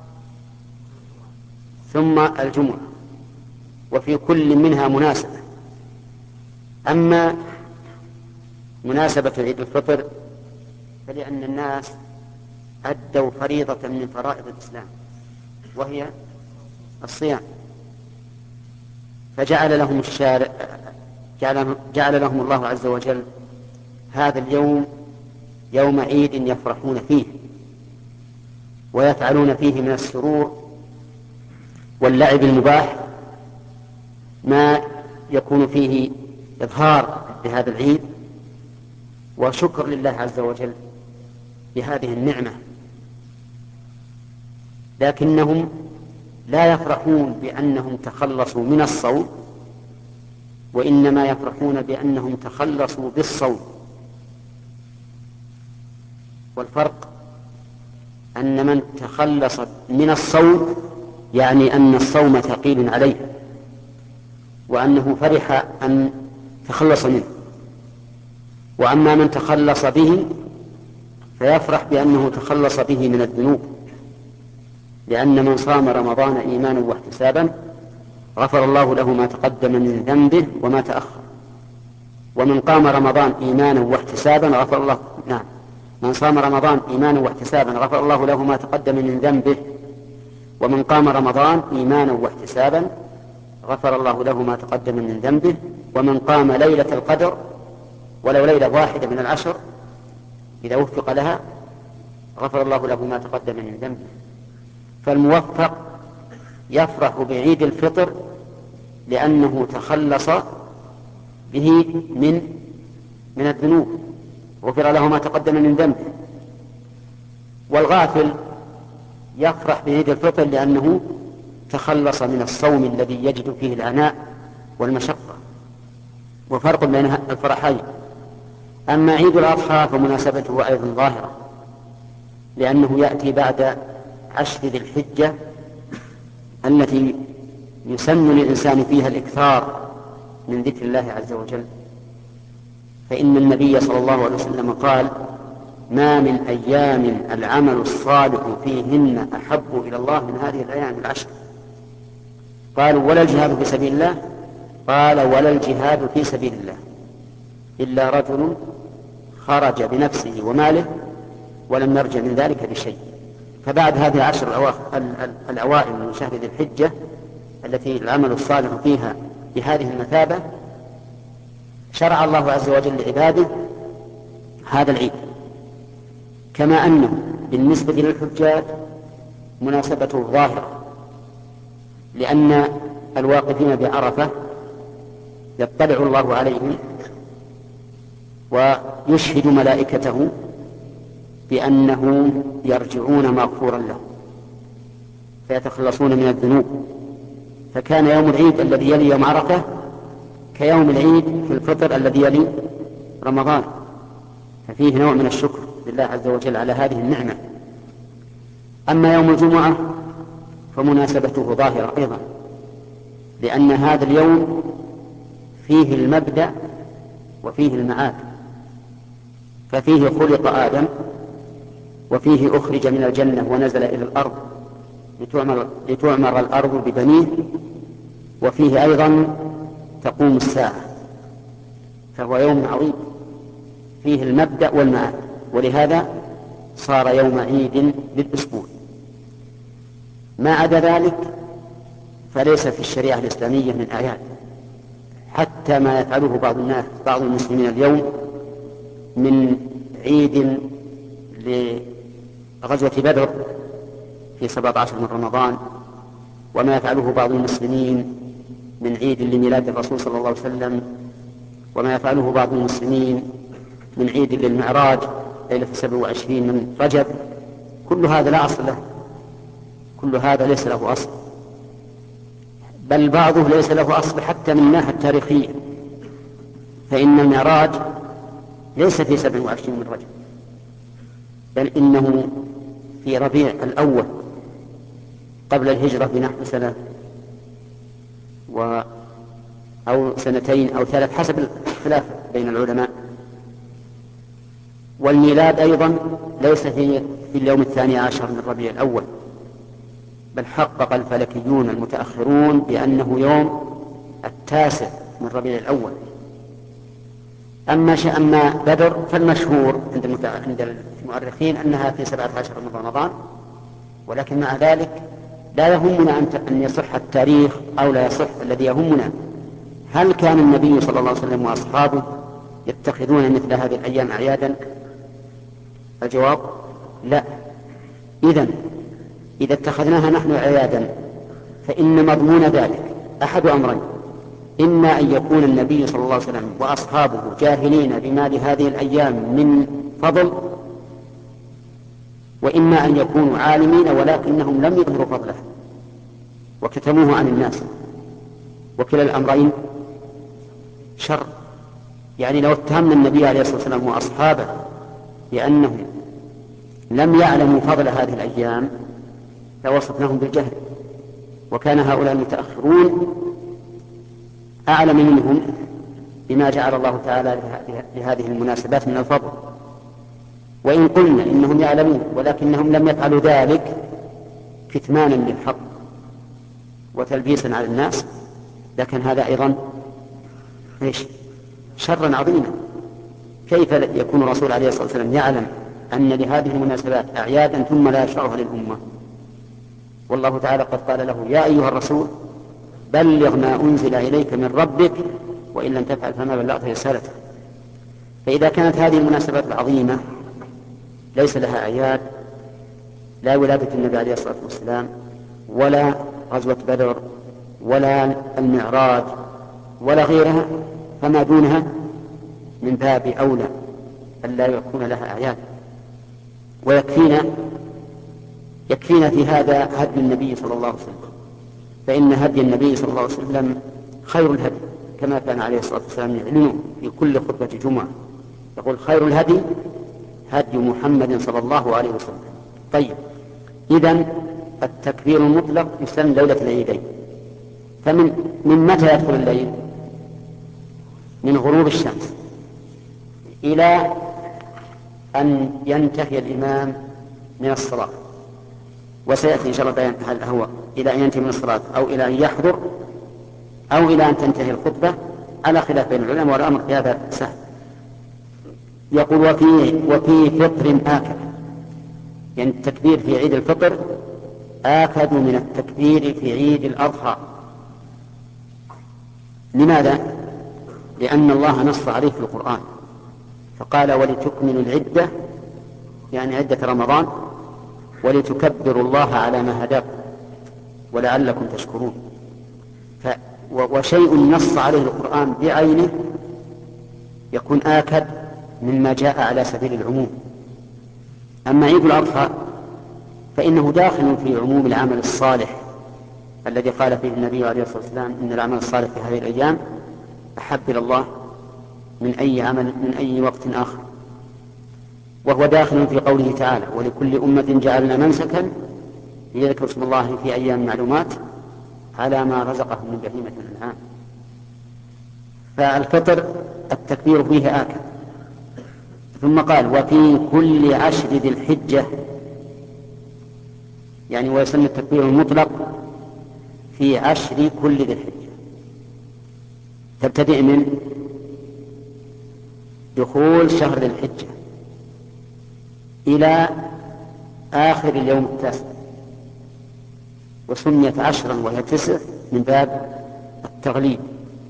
ثم الجمعة، وفي كل منها مناسبة. أما مناسبة عيد الفطر فلأن الناس أدوا فريضة من فرائض الإسلام وهي الصيام، فجعل لهم الشارع جعل, جعل لهم الله عز وجل هذا اليوم يوم عيد يفرحون فيه ويفعلون فيه من السرور واللعب المباح ما يكون فيه إظهار بهذا العيد وشكر لله عز وجل بهذه النعمة. لكنهم لا يفرحون بأنهم تخلصوا من الصوم، وإنما يفرحون بأنهم تخلصوا بالصوم. والفرق أن من تخلص من الصوم يعني أن الصوم ثقيل عليه وأنه فرح أن تخلص منه، وأما من تخلص به فيفرح بأنه تخلص به من الذنوب، لأن من صام رمضان إيمانا واحتسابا غفر الله له ما تقدم من ذنبه وما تأخر. ومن قام رمضان إيمانا واحتسابا غفر الله نعم من صام رمضان إيمانا واحتسابا غفر الله له ما تقدم من ذنبه. ومن قام رمضان إيمانا واحتسابا غفر الله له ما تقدم من ذنبه. ومن قام ليلة القدر ولو ليلة واحدة من العشر إذا وفق لها غفر الله له ما تقدم من ذنبه. فالموفق يفرح بعيد الفطر لأنه تخلص به من من الذنوب غفر له ما تقدم من ذنبه. والغافل يفرح بعيد الفطر لأنه تخلص من الصوم الذي يجد فيه العناء والمشقة، وفرق بين الفرحين. أما عيد الأضحى فمناسبته أيضا ظاهرة، لأنه يأتي بعد عشر ذي الحجة التي يسن للإنسان فيها الإكثار من ذكر الله عز وجل. فإن النبي صلى الله عليه وسلم قال: ما من أيام العمل الصالح فيهن أحب إلى الله من هذه الأيام العشر. قالوا: ولا الجهاد في سبيل الله؟ قال: ولا الجهاد في سبيل الله إلا رجل خرج بنفسه وماله ولم يرجع من ذلك بشيء. فبعد هذه العشر الأوائل من شهر ذي الحجة التي العمل الصالح فيها بهذه المثابة شرع الله عز وجل لعباده هذا العيد، كما أنه بالنسبة للحجاج مناسبته ظاهرة، لأن الواقفين بعرفة يطلع الله عليهم ويشهد ملائكته بأنهم يرجعون مغفورا لهم فيتخلصون من الذنوب. فكان يوم العيد الذي يلي يوم عرفة كيوم العيد في الفطر الذي يلي رمضان، ففيه نوع من الشكر لله عز وجل على هذه النعمة. أما يوم الجمعة فمناسبته ظاهرة أيضا، لأن هذا اليوم فيه المبدأ وفيه المعاد، ففيه خلق آدم، وفيه أخرج من الجنة ونزل إلى الأرض لتعمر, لتعمر الأرض ببنيه، وفيه أيضا تقوم الساعة، فهو يوم عظيم فيه المبدأ والمعاد، ولهذا صار يوم عيد للأسبوع. ما عدا ذلك فليس في الشريعة الإسلامية من أعياد، حتى ما يفعله بعض الناس بعض المسلمين اليوم من عيد لغزوة بدر في سبعة عشر من رمضان، وما يفعله بعض المسلمين من عيد لميلاد الرسول صلى الله عليه وسلم، وما يفعله بعض المسلمين من عيد للمعراج ليلة سبع وعشرين من رجب، كل هذا لا أصل له، كل هذا ليس له أصل، بل بعضه ليس له أصل حتى من الناحية التاريخية، فإن المعراج ليس في سبع وعشرين من رجب، بل إنه في ربيع الأول قبل الهجرة بنحو سنة و أو سنتين أو ثلاث حسب الاختلاف بين العلماء. والميلاد أيضا ليس في اليوم الثاني عشر من ربيع الأول، بل حقق الفلكيون المتأخرون بأنه يوم التاسع من ربيع الأول. أما أما بدر فالمشهور عند المؤرخين أنها في سبعة عشر من رمضان، ولكن مع ذلك لا يهمنا أن يصح التاريخ أو لا يصح، الذي يهمنا هل كان النبي صلى الله عليه وسلم وأصحابه يتخذون مثل هذه الأيام أعيادا؟ الجواب لا. إذن إذا اتخذناها نحن أعيادا فإن مضمون ذلك أحد أمرين: إما أن يكون النبي صلى الله عليه وسلم وأصحابه جاهلين بما لهذه الأيام من فضل، وإما أن يكونوا عالمين ولكنهم لم يظهروا فضله وكتموه عن الناس، وكلا الأمرين شر. يعني لو اتهمنا النبي عليه الصلاة والسلام وأصحابه بأنهم لم يعلموا فضل هذه الأيام لوصفناهم بالجهل، وكان هؤلاء المتأخرون أعلم منهم بما جعل الله تعالى لهذه المناسبات من الفضل. وإن قلنا إنهم يعلمون ولكنهم لم يفعلوا ذلك كتمانا للحق وتلبيسا على الناس، لكن هذا أيضا إيش؟ شرا عظيما. كيف يكون الرسول عليه الصلاة والسلام يعلم أن لهذه المناسبات أعيادا ثم لا يشرعها للأمة؟ والله تعالى قد قال له: يا أيها الرسول بلغ ما أنزل إليك من ربك وإن لم تفعل فما بلغت رسالته. فإذا كانت هذه المناسبات العظيمة ليس لها أعياد، لا ولادة النبي عليه الصلاة والسلام ولا غزوة بدر ولا المعراج ولا غيرها، فما دونها من باب أولى أن لا يكون لها أعياد. ويكفينا يكفينا في هذا هدي النبي صلى الله عليه وسلم، فإن هدي النبي صلى الله عليه وسلم خير الهدي، كما كان عليه الصلاة والسلام يعلنه في كل خطبة جمعة، يقول: خير الهدي هدي محمد صلى الله عليه وسلم. طيب، إذن التكبير المطلق يسن ليلة العيدين. فمن من متى يدخل الليل؟ من غروب الشمس إلى أن ينتهي الإمام من الصلاة، وسيأتي إن شاء الله بيان هل هو إلى أن ينتهي من الصلاة أو إلى أن يحضر أو إلى أن تنتهي الخطبة، على خلاف بين العلماء، والأمر في هذا سهل. يقول: وفي وفي فطر آكد، يعني التكبير في عيد الفطر آكد من التكبير في عيد الأضحى. لماذا؟ لأن الله نص عليه في القرآن فقال: ولتكملوا العدة، يعني عدة رمضان، ولتكبروا الله على ما هداكم ولعلكم تشكرون. ف... وشيء نص عليه القرآن بعينه يكون آكد مما جاء على سبيل العموم. أما عيد الأضحى فإنه داخل في عموم العمل الصالح الذي قال فيه النبي عليه الصلاة والسلام: إن العمل الصالح في هذه الأيام أحب إلى الله من أي عمل من أي وقت آخر. وهو داخل في قوله تعالى: ولكل أمة جعلنا منسكا ليذكروا اسم الله في أيام معلومات على ما رزقهم من بهيمة الأنعام. فالفطر التكبير فيه آكد. ثم قال وفي كل عشر ذي الحجة، يعني ويسمى التكبير المطلق في عشر كل ذي الحجة، تبتدئ من دخول شهر ذي الحجة إلى آخر اليوم التاسع، وسميت عشرا وهي تسع من باب التغليب.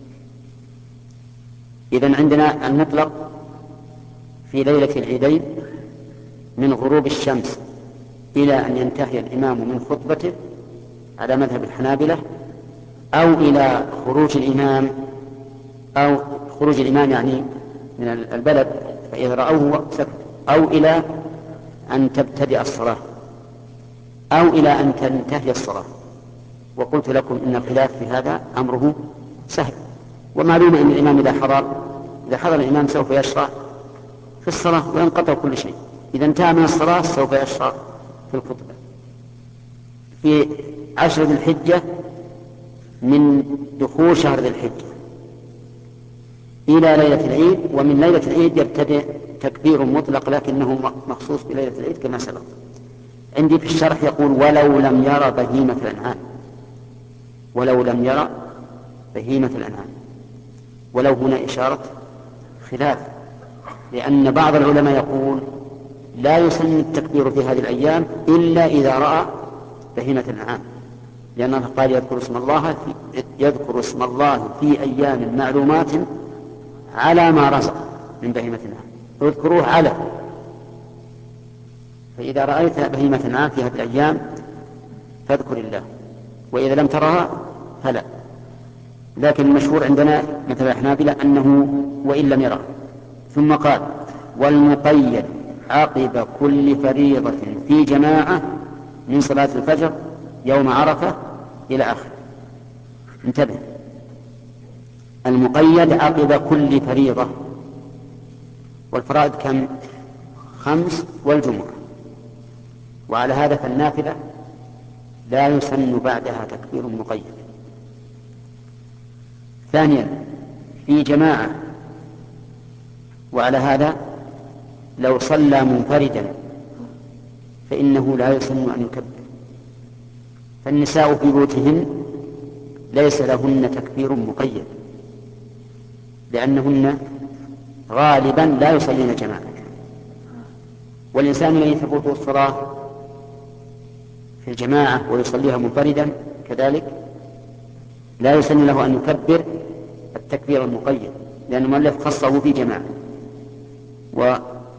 إذن عندنا المطلق في ليلة العيدين من غروب الشمس إلى أن ينتهي الإمام من خطبته على مذهب الحنابلة، أو إلى خروج الإمام، أو خروج الإمام يعني من البلد فإذا رأوه سكت، أو إلى أن تبتدئ الصلاة، أو إلى أن تنتهي الصلاة. وقلت لكم إن الخلاف في هذا أمره سهل، ومعلوم أن الإمام إذا حضر إذا حضر الإمام سوف يشرع في الصلاة وينقطع كل شيء. إذا انتهى من الصلاة سوف يشرع في الخطبة. في عشر ذي الحجة من دخول شهر ذي الحجة إلى ليلة العيد، ومن ليلة العيد يبتدئ تكبير مطلق لكنه مخصوص بليلة العيد كما سبق. عندي في الشرح يقول ولو لم يرى بهيمة الأنعام، ولو لم يرى بهيمة الأنعام، ولو هنا إشارة خلاف، لأن بعض العلماء يقول لا يسن التكبير في هذه الأيام إلا إذا رأى بهيمة الأنعام، لأن الله قال يذكر اسم الله في يذكر اسم الله في أيام معلومات على ما رزق من بهيمة الأنعام، اذكروه على. فإذا رأيت بهيمة الأنعام في هذه الأيام فاذكر الله، وإذا لم ترها فلا. لكن المشهور عندنا مثل الحنابلة أنه وإن لم يرى. ثم قال والمقيد عقب كل فريضة في جماعة من صلاة الفجر يوم عرفة إلى آخر. انتبه، المقيد عقب كل فريضة، والفرائض كم؟ خمس والجمعة، وعلى هذا فالنافلة لا يسن بعدها تكبير مقيد. ثانيا في جماعة، وعلى هذا لو صلى منفردا فإنه لا يسن أن يكبر. فالنساء في بيوتهن ليس لهن تكبير مقيد، لأنهن غالبا لا يصلين جماعة. والإنسان الذي تفوته الصلاة في الجماعة ويصليها منفردا كذلك لا يسن له أن يكبر التكبير المقيد، لأن المؤلف خصه في جماعة. و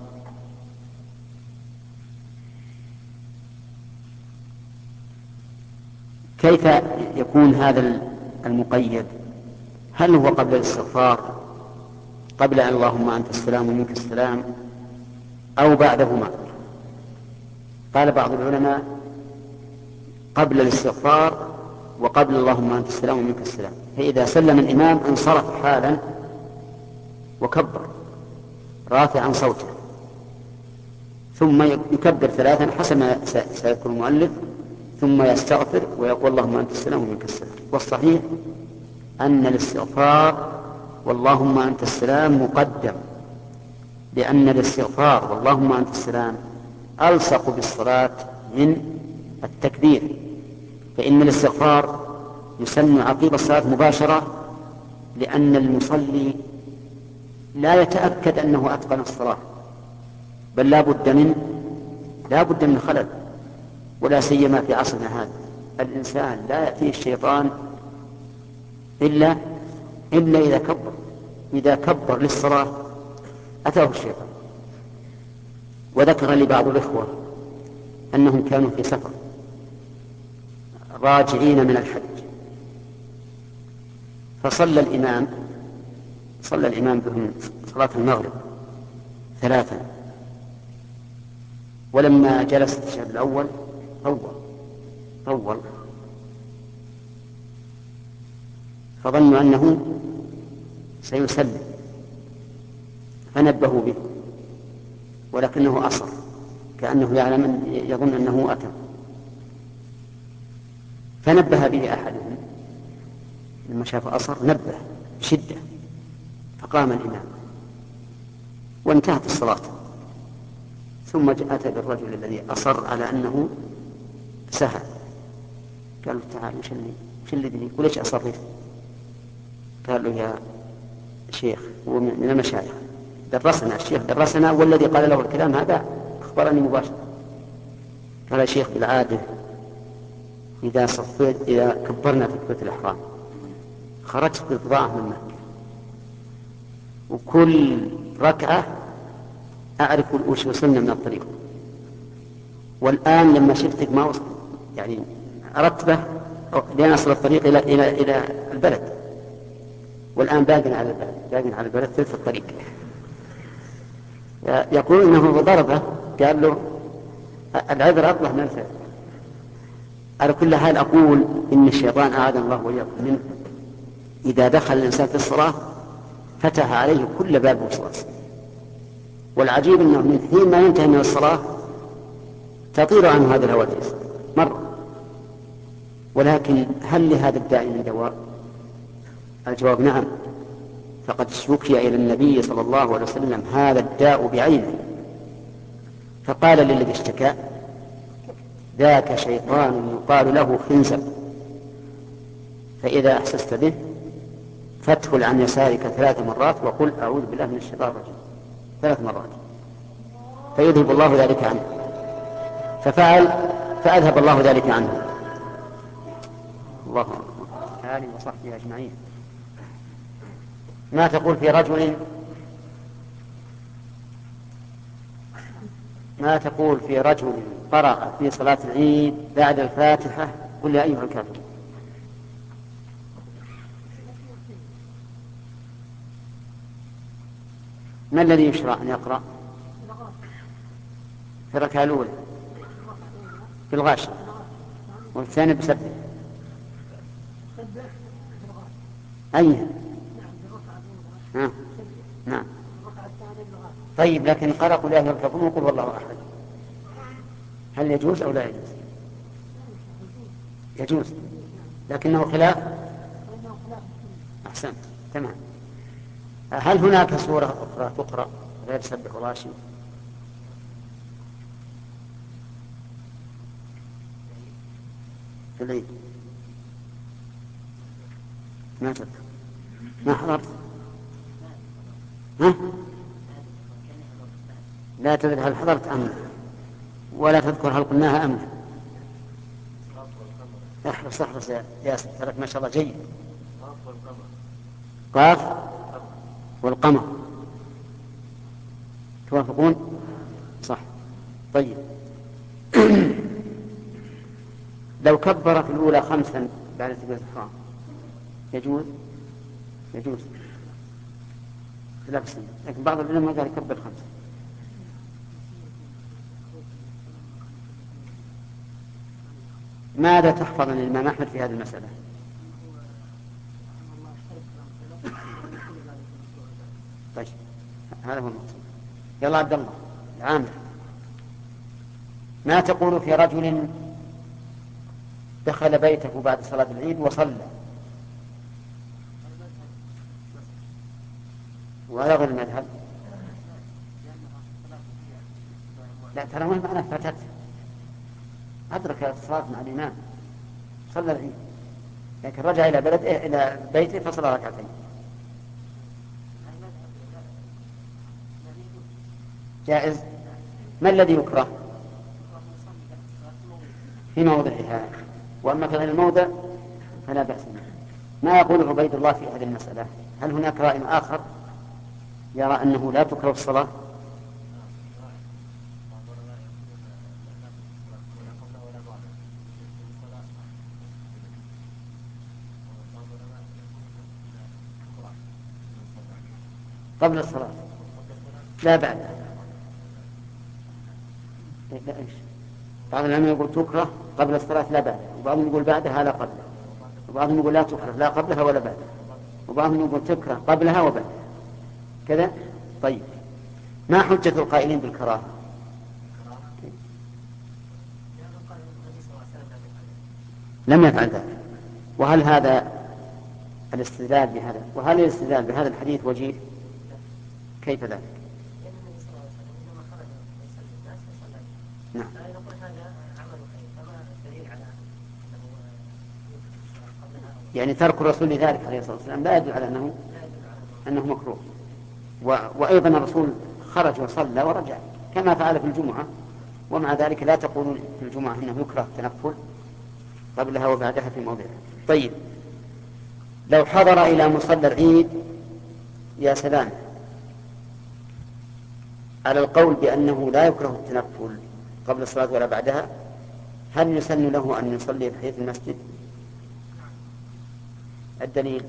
كيف يكون هذا المقيد؟ هل هو قبل الاستغفار، قبل أن اللهم أنت السلام ومنك السلام، أو بعدهما؟ قال بعض العلماء قبل الاستغفار وقبل اللهم أنت السلام ومنك السلام. فإذا سلم الإمام انصرف حالا وكبر رافعا صوته، ثم يكبر ثلاثا حسب ما سيذكر المؤلف، ثم يستغفر ويقول اللهم أنت السلام ومنك السلام. والصحيح أن الاستغفار واللهم أنت السلام مقدم، لأن الاستغفار واللهم أنت السلام ألصق بالصلاة من التكبير، فإن الاستغفار يسن عقيب الصلاة مباشرة، لأن المصلي لا يتأكد أنه أتقن الصلاة، بل لا بد من لا بد من خلل، ولا سيما في عصرنا هذا الإنسان لا يأتيه الشيطان إلا إلا إذا كبر إذا كبر للصلاة أتاه الشيطان. وذكر لي بعض الإخوة أنهم كانوا في سفر راجعين من الحج، فصلى الإمام صلى الإمام بهم صلاة المغرب ثلاثا، ولما جلس التشهد الأول طول طول فظنوا أنه سيسلم فنبهوا به، ولكنه أصر كأنه يعلم يظن أنه أتم، فنبه به أحدهم لما شاف أصر نبه بشدة فقام الإمام وانتهت الصلاة، ثم أتى بالرجل الذي أصر على أنه سهى، قال له تعال وش اللي وش اللي دنيك وليش أصريت؟ قال له يا شيخ، هو من المشايخ درسنا، الشيخ درسنا والذي قال له الكلام هذا أخبرني مباشرة. قال يا شيخ بالعادة إذا صفيت إذا كبرنا تكبيرة الإحرام خرجت بضاعة من مكة، وكل ركعة أعرف وش وصلنا من الطريق، والآن لما شفتك ما وصل يعني أردت به لأن أصل الطريق إلى إلى إلى البلد، والآن باقي على البلد باقي على البلد ثلث الطريق. يقول إنه ضربه قال له العذر أطلع من الفعل. على كل حال أقول إن الشيطان أعاذنا الله وإياكم منه إذا دخل الإنسان في الصلاة فتح عليه كل باب وسواس، والعجيب أنه من حين ما ينتهي من الصلاة تطير عنه هذه الهواجس مرة. ولكن هل لهذا الداعي من دواء؟ الجواب نعم، فقد شكي إلى النبي صلى الله عليه وسلم هذا الداء بعينه، فقال للذي اشتكى ذاك شيطان يقال له خنزب، فإذا أحسست به فادخل عن يسارك ثلاث مرات وقل أعوذ بالله من الشيطان الرجيم ثلاث مرات فيذهب الله ذلك عنه. ففعل فأذهب الله ذلك عنه. الله أكبر. آله وصحبه أجمعين. ما تقول في رجل ما تقول في رجل قرأ في صلاة العيد بعد الفاتحة قل يا أيها الكافرون؟ ما الذي يشرع أن يقرأ في الركعة الأولى في الغاشية والثاني بسبح؟ أي نعم نعم. طيب لكن قرأ قل يا أيها الكافرون وقل والله أحد، هل يجوز أو لا يجوز؟ يجوز لكنه خلاف. أحسنت تمام. هل هناك سورة أخرى تقرأ غير سبح وغاشي؟ في العيد ما تذكر ما حضرت؟ ها؟ لا تدري هل حضرت أم ولا تذكر هل قلناها أم لا؟ احرص احرص يا ياسر ترك ما شاء الله جيد. قاف والقمر توافقون؟ صح. طيب لو كبر في الأولى خمسا بعد تكبيرة الإحرام يجوز؟ يجوز لا بس، لكن بعض العلماء قال يكبر خمسة. ماذا تحفظ عن الإمام أحمد في هذه المسألة؟ طيب هذا هو المقصود. يلا عبد الله العامر، ما تقول في رجل دخل بيته بعد صلاة العيد وصلى ويغل المذهب؟ لا ترى وين معناه فاتت أدرك الصلاة مع الإمام صلى العيد، لكن رجع إلى بلد إلى بيته فصلى ركعتين. جائز. ما الذي يكره؟ في موضعها، وأما في غير الموضع فلا بأس به. ما يقول عبيد الله في هذه المسألة؟ هل هناك رأي آخر يرى أنه لا تكره الصلاة؟ قبل الصلاة لا بعد. لا إيش؟ بعض العلماء يقول تكره قبل الصلاة لا بعد، وبعضهم يقول بعدها لا قبلها، وبعضهم يقول لا تكره لا قبلها ولا بعدها، وبعضهم يقول تكره قبلها وبعدها كذا. طيب ما حجة القائلين بالكراهة؟ لم يفعل ذلك. وهل هذا الاستدلال بهذا. وهل الاستدلال بهذا الحديث وجيه؟ كيف ذلك؟ نعم. يعني ترك الرسول لذلك عليه الصلاة والسلام لا يدل على أنه أنه مكروه. و... وأيضا الرسول خرج وصلى ورجع كما فعل في الجمعة، ومع ذلك لا تقولون في الجمعة أنه يكره التنفل قبلها وبعدها في موضعها. طيب، لو حضر إلى مصلى العيد يا سلام على القول بأنه لا يكره التنفل قبل الصلاة ولا بعدها، هل يسن له أن يصلي في حيث المسجد؟ الدليل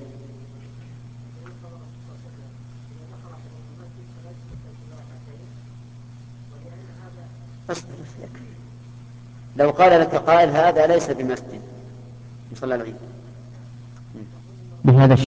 لو قال لك قائل هذا ليس بمسجد مصلى العيد بهذا